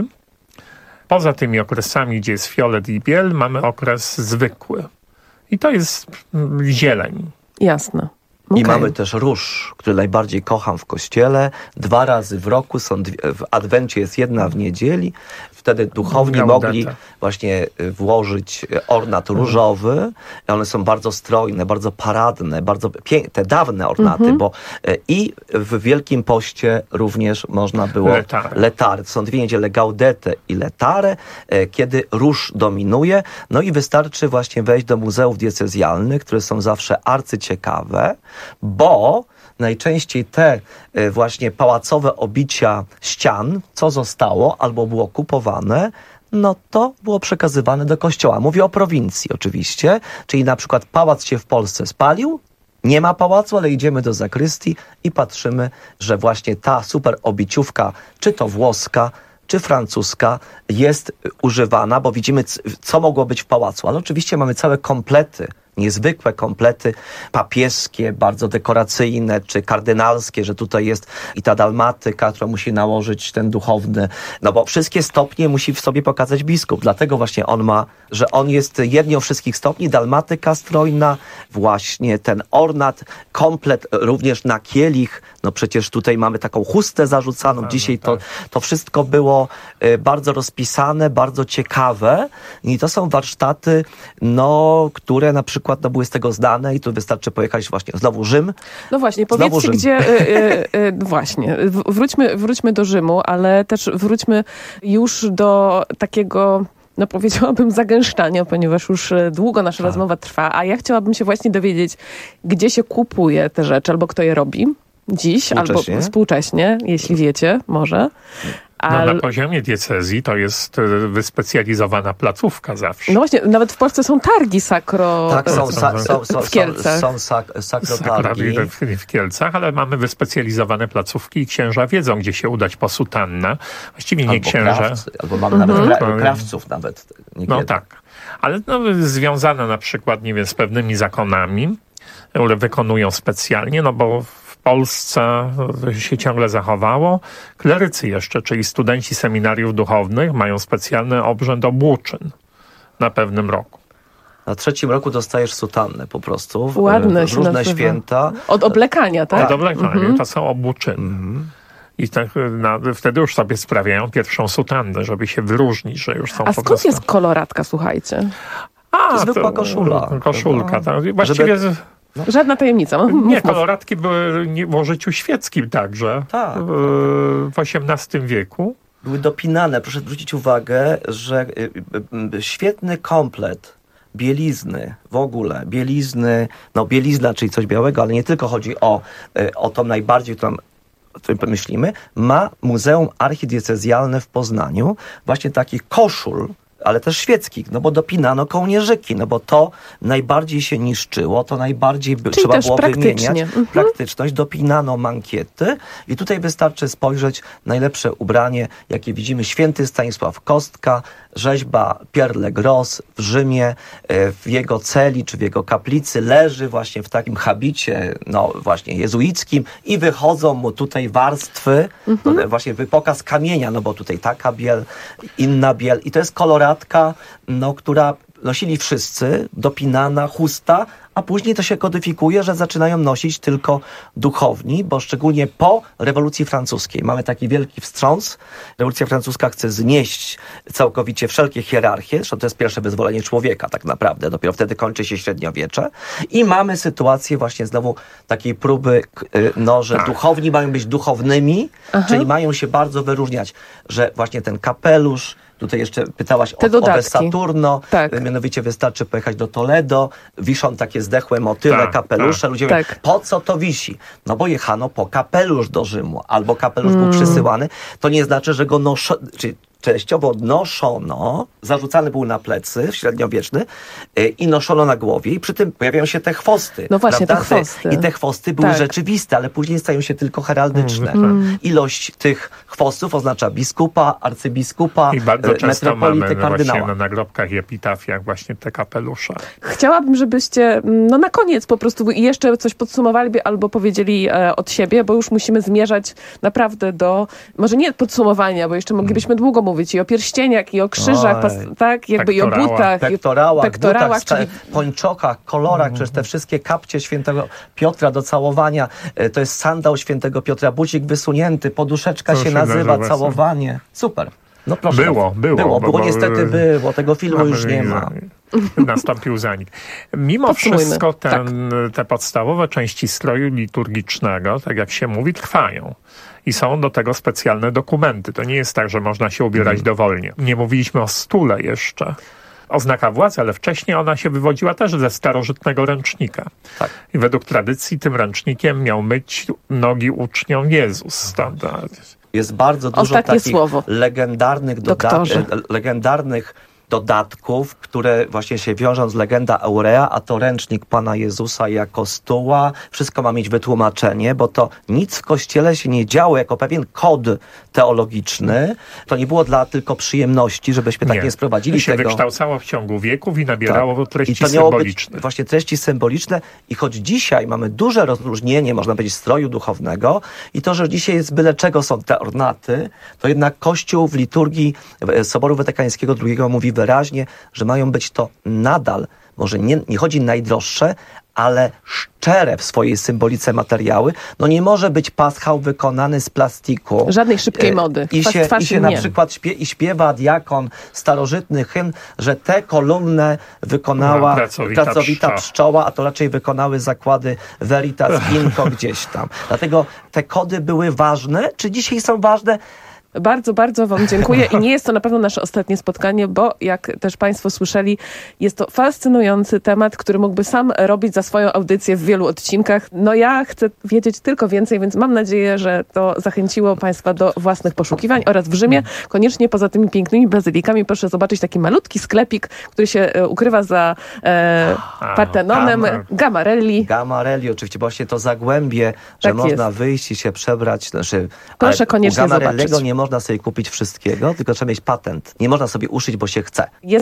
Poza tymi okresami, gdzie jest fiolet i biel, mamy okres zwykły. I to jest zieleń. Jasne. Okay. I mamy też róż, który najbardziej kocham w kościele. Dwa razy w roku, są dwie, w Adwencie jest jedna w niedzieli. Wtedy duchowni mogli właśnie włożyć ornat różowy. One są bardzo strojne, bardzo paradne, bardzo piękne, te dawne ornaty, mm-hmm. bo i w Wielkim Poście również można było letary. letary. To są dwie niedziele, Gaudete i Letare, kiedy róż dominuje. No i wystarczy właśnie wejść do muzeów diecezjalnych, które są zawsze arcyciekawe, bo najczęściej te właśnie pałacowe obicia ścian, co zostało albo było kupowane, no to było przekazywane do kościoła. Mówię o prowincji oczywiście, czyli na przykład pałac się w Polsce spalił, nie ma pałacu, ale idziemy do zakrystii i patrzymy, że właśnie ta super obiciówka, czy to włoska, czy francuska, jest używana, bo widzimy, co mogło być w pałacu. Ale oczywiście mamy całe komplety, niezwykłe komplety papieskie, bardzo dekoracyjne, czy kardynalskie, że tutaj jest i ta dalmatyka, którą musi nałożyć ten duchowny. No bo wszystkie stopnie musi w sobie pokazać biskup. Dlatego właśnie on ma, że on jest jednią wszystkich stopni, dalmatyka strojna, właśnie ten ornat, komplet również na kielich. No przecież tutaj mamy taką chustę zarzucaną. A, Dzisiaj no tak. to, to wszystko było y, bardzo rozpisane, bardzo ciekawe i to są warsztaty, no, które na przykład no, były z tego znane i tu wystarczy pojechać właśnie znowu Rzym. No właśnie, powiedzcie gdzie, y, y, y, właśnie, wróćmy, wróćmy do Rzymu, ale też wróćmy już do takiego, no powiedziałabym, zagęszczania, ponieważ już długo nasza tak. rozmowa trwa, a ja chciałabym się właśnie dowiedzieć, gdzie się kupuje te rzeczy, albo kto je robi dziś, albo współcześnie, jeśli wiecie, może. No, na poziomie diecezji to jest wyspecjalizowana placówka zawsze. No właśnie, nawet w Polsce są targi sakro... Tak, są, sa, są, są, w Kielcach. Są, są sak, sakrotargi. W, w Kielcach, ale mamy wyspecjalizowane placówki i księża wiedzą, gdzie się udać po sutannę. Właściwie nie albo księża. Krawcy, albo mamy mhm. nawet kra, krawców nawet. Niekiedy. No tak, ale no, związane na przykład, nie wiem, z pewnymi zakonami, które wykonują specjalnie, no bo w Polsce się ciągle zachowało. Klerycy jeszcze, czyli studenci seminariów duchownych, mają specjalny obrzęd obłóczyn na pewnym roku. Na trzecim roku dostajesz sutannę po prostu. W, Ładne w różne nazywa. święta. Od oblekania, tak? Od oblekania, mhm. to są obłóczyny. Mhm. I tak, na, wtedy już sobie sprawiają pierwszą sutannę, żeby się wyróżnić, że już są A po skąd prostu... jest koloratka, słuchajcie? A, to zwykła koszula. Koszulka. Tak. Właściwie... Żeby... No. Żadna tajemnica. Mów, nie, koloratki były w życiu świeckim także. Tak. W osiemnastym wieku. Były dopinane. Proszę zwrócić uwagę, że świetny komplet bielizny w ogóle, bielizny, no bielizna, czyli coś białego, ale nie tylko chodzi o, o tą najbardziej, którą o którym pomyślimy, ma Muzeum Archidiecezjalne w Poznaniu właśnie takich koszul, ale też świeckich, no bo dopinano kołnierzyki, no bo to najbardziej się niszczyło, to najbardziej by, trzeba było wymieniać. Mhm. Praktyczność, dopinano mankiety i tutaj wystarczy spojrzeć najlepsze ubranie, jakie widzimy, święty Stanisław Kostka, rzeźba Pierre Le Gros w Rzymie, w jego celi czy w jego kaplicy leży właśnie w takim habicie, no właśnie jezuickim i wychodzą mu tutaj warstwy, mhm. właśnie pokaz kamienia, no bo tutaj taka biel, inna biel i to jest koloratka, no która nosili wszyscy, dopinana, chusta, a później to się kodyfikuje, że zaczynają nosić tylko duchowni, bo szczególnie po rewolucji francuskiej mamy taki wielki wstrząs. Rewolucja francuska chce znieść całkowicie wszelkie hierarchie, zresztą to jest pierwsze wyzwolenie człowieka tak naprawdę, dopiero wtedy kończy się średniowiecze i mamy sytuację właśnie znowu takiej próby, no, że tak. duchowni mają być duchownymi, Aha. czyli mają się bardzo wyróżniać, że właśnie ten kapelusz, tutaj jeszcze pytałaś o, o Saturno, tak. mianowicie wystarczy pojechać do Toledo, wiszą takie zdechłe motyle, tak, kapelusze, tak. ludzie tak. mówią, po co to wisi? No bo jechano po kapelusz do Rzymu, albo kapelusz mm. był przysyłany, to nie znaczy, że go noszono, czyli częściowo noszono, zarzucany był na plecy, średniowieczny, yy, i noszono na głowie i przy tym pojawiają się te chwosty. No właśnie, prawda? te chwosty. I te chwosty były tak. rzeczywiste, ale później stają się tylko heraldyczne. Mm. Ilość tych chwostów oznacza biskupa, arcybiskupa, i bardzo często metropolity, mamy kardynała. Właśnie na nagrobkach i epitafiach właśnie te kapelusze. Chciałabym, żebyście no na koniec po prostu jeszcze coś podsumowali albo powiedzieli e, od siebie, bo już musimy zmierzać naprawdę do, może nie podsumowania, bo jeszcze moglibyśmy długo mówić mówić i o pierścieniach, i o krzyżach, pas, tak, jakby i o butach, pektorałach, pektorałach butach, czyli... pończokach, kolorach, mm. przecież te wszystkie kapcie świętego Piotra do całowania, to jest sandał świętego Piotra, bucik wysunięty, poduszeczka się, się nazywa, nazywa całowanie. Super. No proszę. Było, było. Było, było, było niestety było. Tego filmu już nie ma. Nastąpił zanik. Mimo wszystko ten, tak. te podstawowe części stroju liturgicznego, tak jak się mówi, trwają. I są do tego specjalne dokumenty. To nie jest tak, że można się ubierać hmm. dowolnie. Nie mówiliśmy o stule jeszcze. Oznaka władzy, ale wcześniej ona się wywodziła też ze starożytnego ręcznika. Tak. I według tradycji tym ręcznikiem miał myć nogi uczniom Jezus. Jest bardzo dużo Ostatnie takich słowo. legendarnych, doda- legendarnych dodatków, które właśnie się wiążą z legenda Aurea, a to ręcznik Pana Jezusa jako stuła. Wszystko ma mieć wytłumaczenie, bo to nic w Kościele się nie działo jako pewien kod teologiczny. To nie było dla tylko przyjemności, żebyśmy nie. tak nie sprowadzili to się tego. wykształcało w ciągu wieków i nabierało tak. treści I to miało symboliczne. Być właśnie treści symboliczne i choć dzisiaj mamy duże rozróżnienie, można powiedzieć, stroju duchownego i to, że dzisiaj z byle czego są te ornaty, to jednak Kościół w liturgii Soboru Watykańskiego drugiego mówi wyraźnie, że mają być to nadal, może nie, nie chodzi najdroższe, ale szczere w swojej symbolice materiały. No nie może być paschał wykonany z plastiku. Żadnej szybkiej mody. I się, i się na przykład śpie, i śpiewa diakon starożytny hymn, że tę kolumnę wykonała no, pracowita, pracowita pszczoła. pszczoła, a to raczej wykonały zakłady Veritas Inco gdzieś tam. Dlatego te kody były ważne. Czy dzisiaj są ważne? Bardzo, bardzo wam dziękuję i nie jest to na pewno nasze ostatnie spotkanie, bo jak też państwo słyszeli, jest to fascynujący temat, który mógłby sam robić za swoją audycję w wielu odcinkach. No ja chcę wiedzieć tylko więcej, więc mam nadzieję, że to zachęciło państwa do własnych poszukiwań oraz w Rzymie. Koniecznie poza tymi pięknymi bazylikami proszę zobaczyć taki malutki sklepik, który się ukrywa za e, Partenonem. Gamarelli. Gamarelli, oczywiście, właśnie to zagłębie, że tak można jest. wyjść i się przebrać. Znaczy, proszę koniecznie zobaczyć. Nie można sobie kupić wszystkiego, tylko trzeba mieć patent. Nie można sobie uszyć, bo się chce. Jest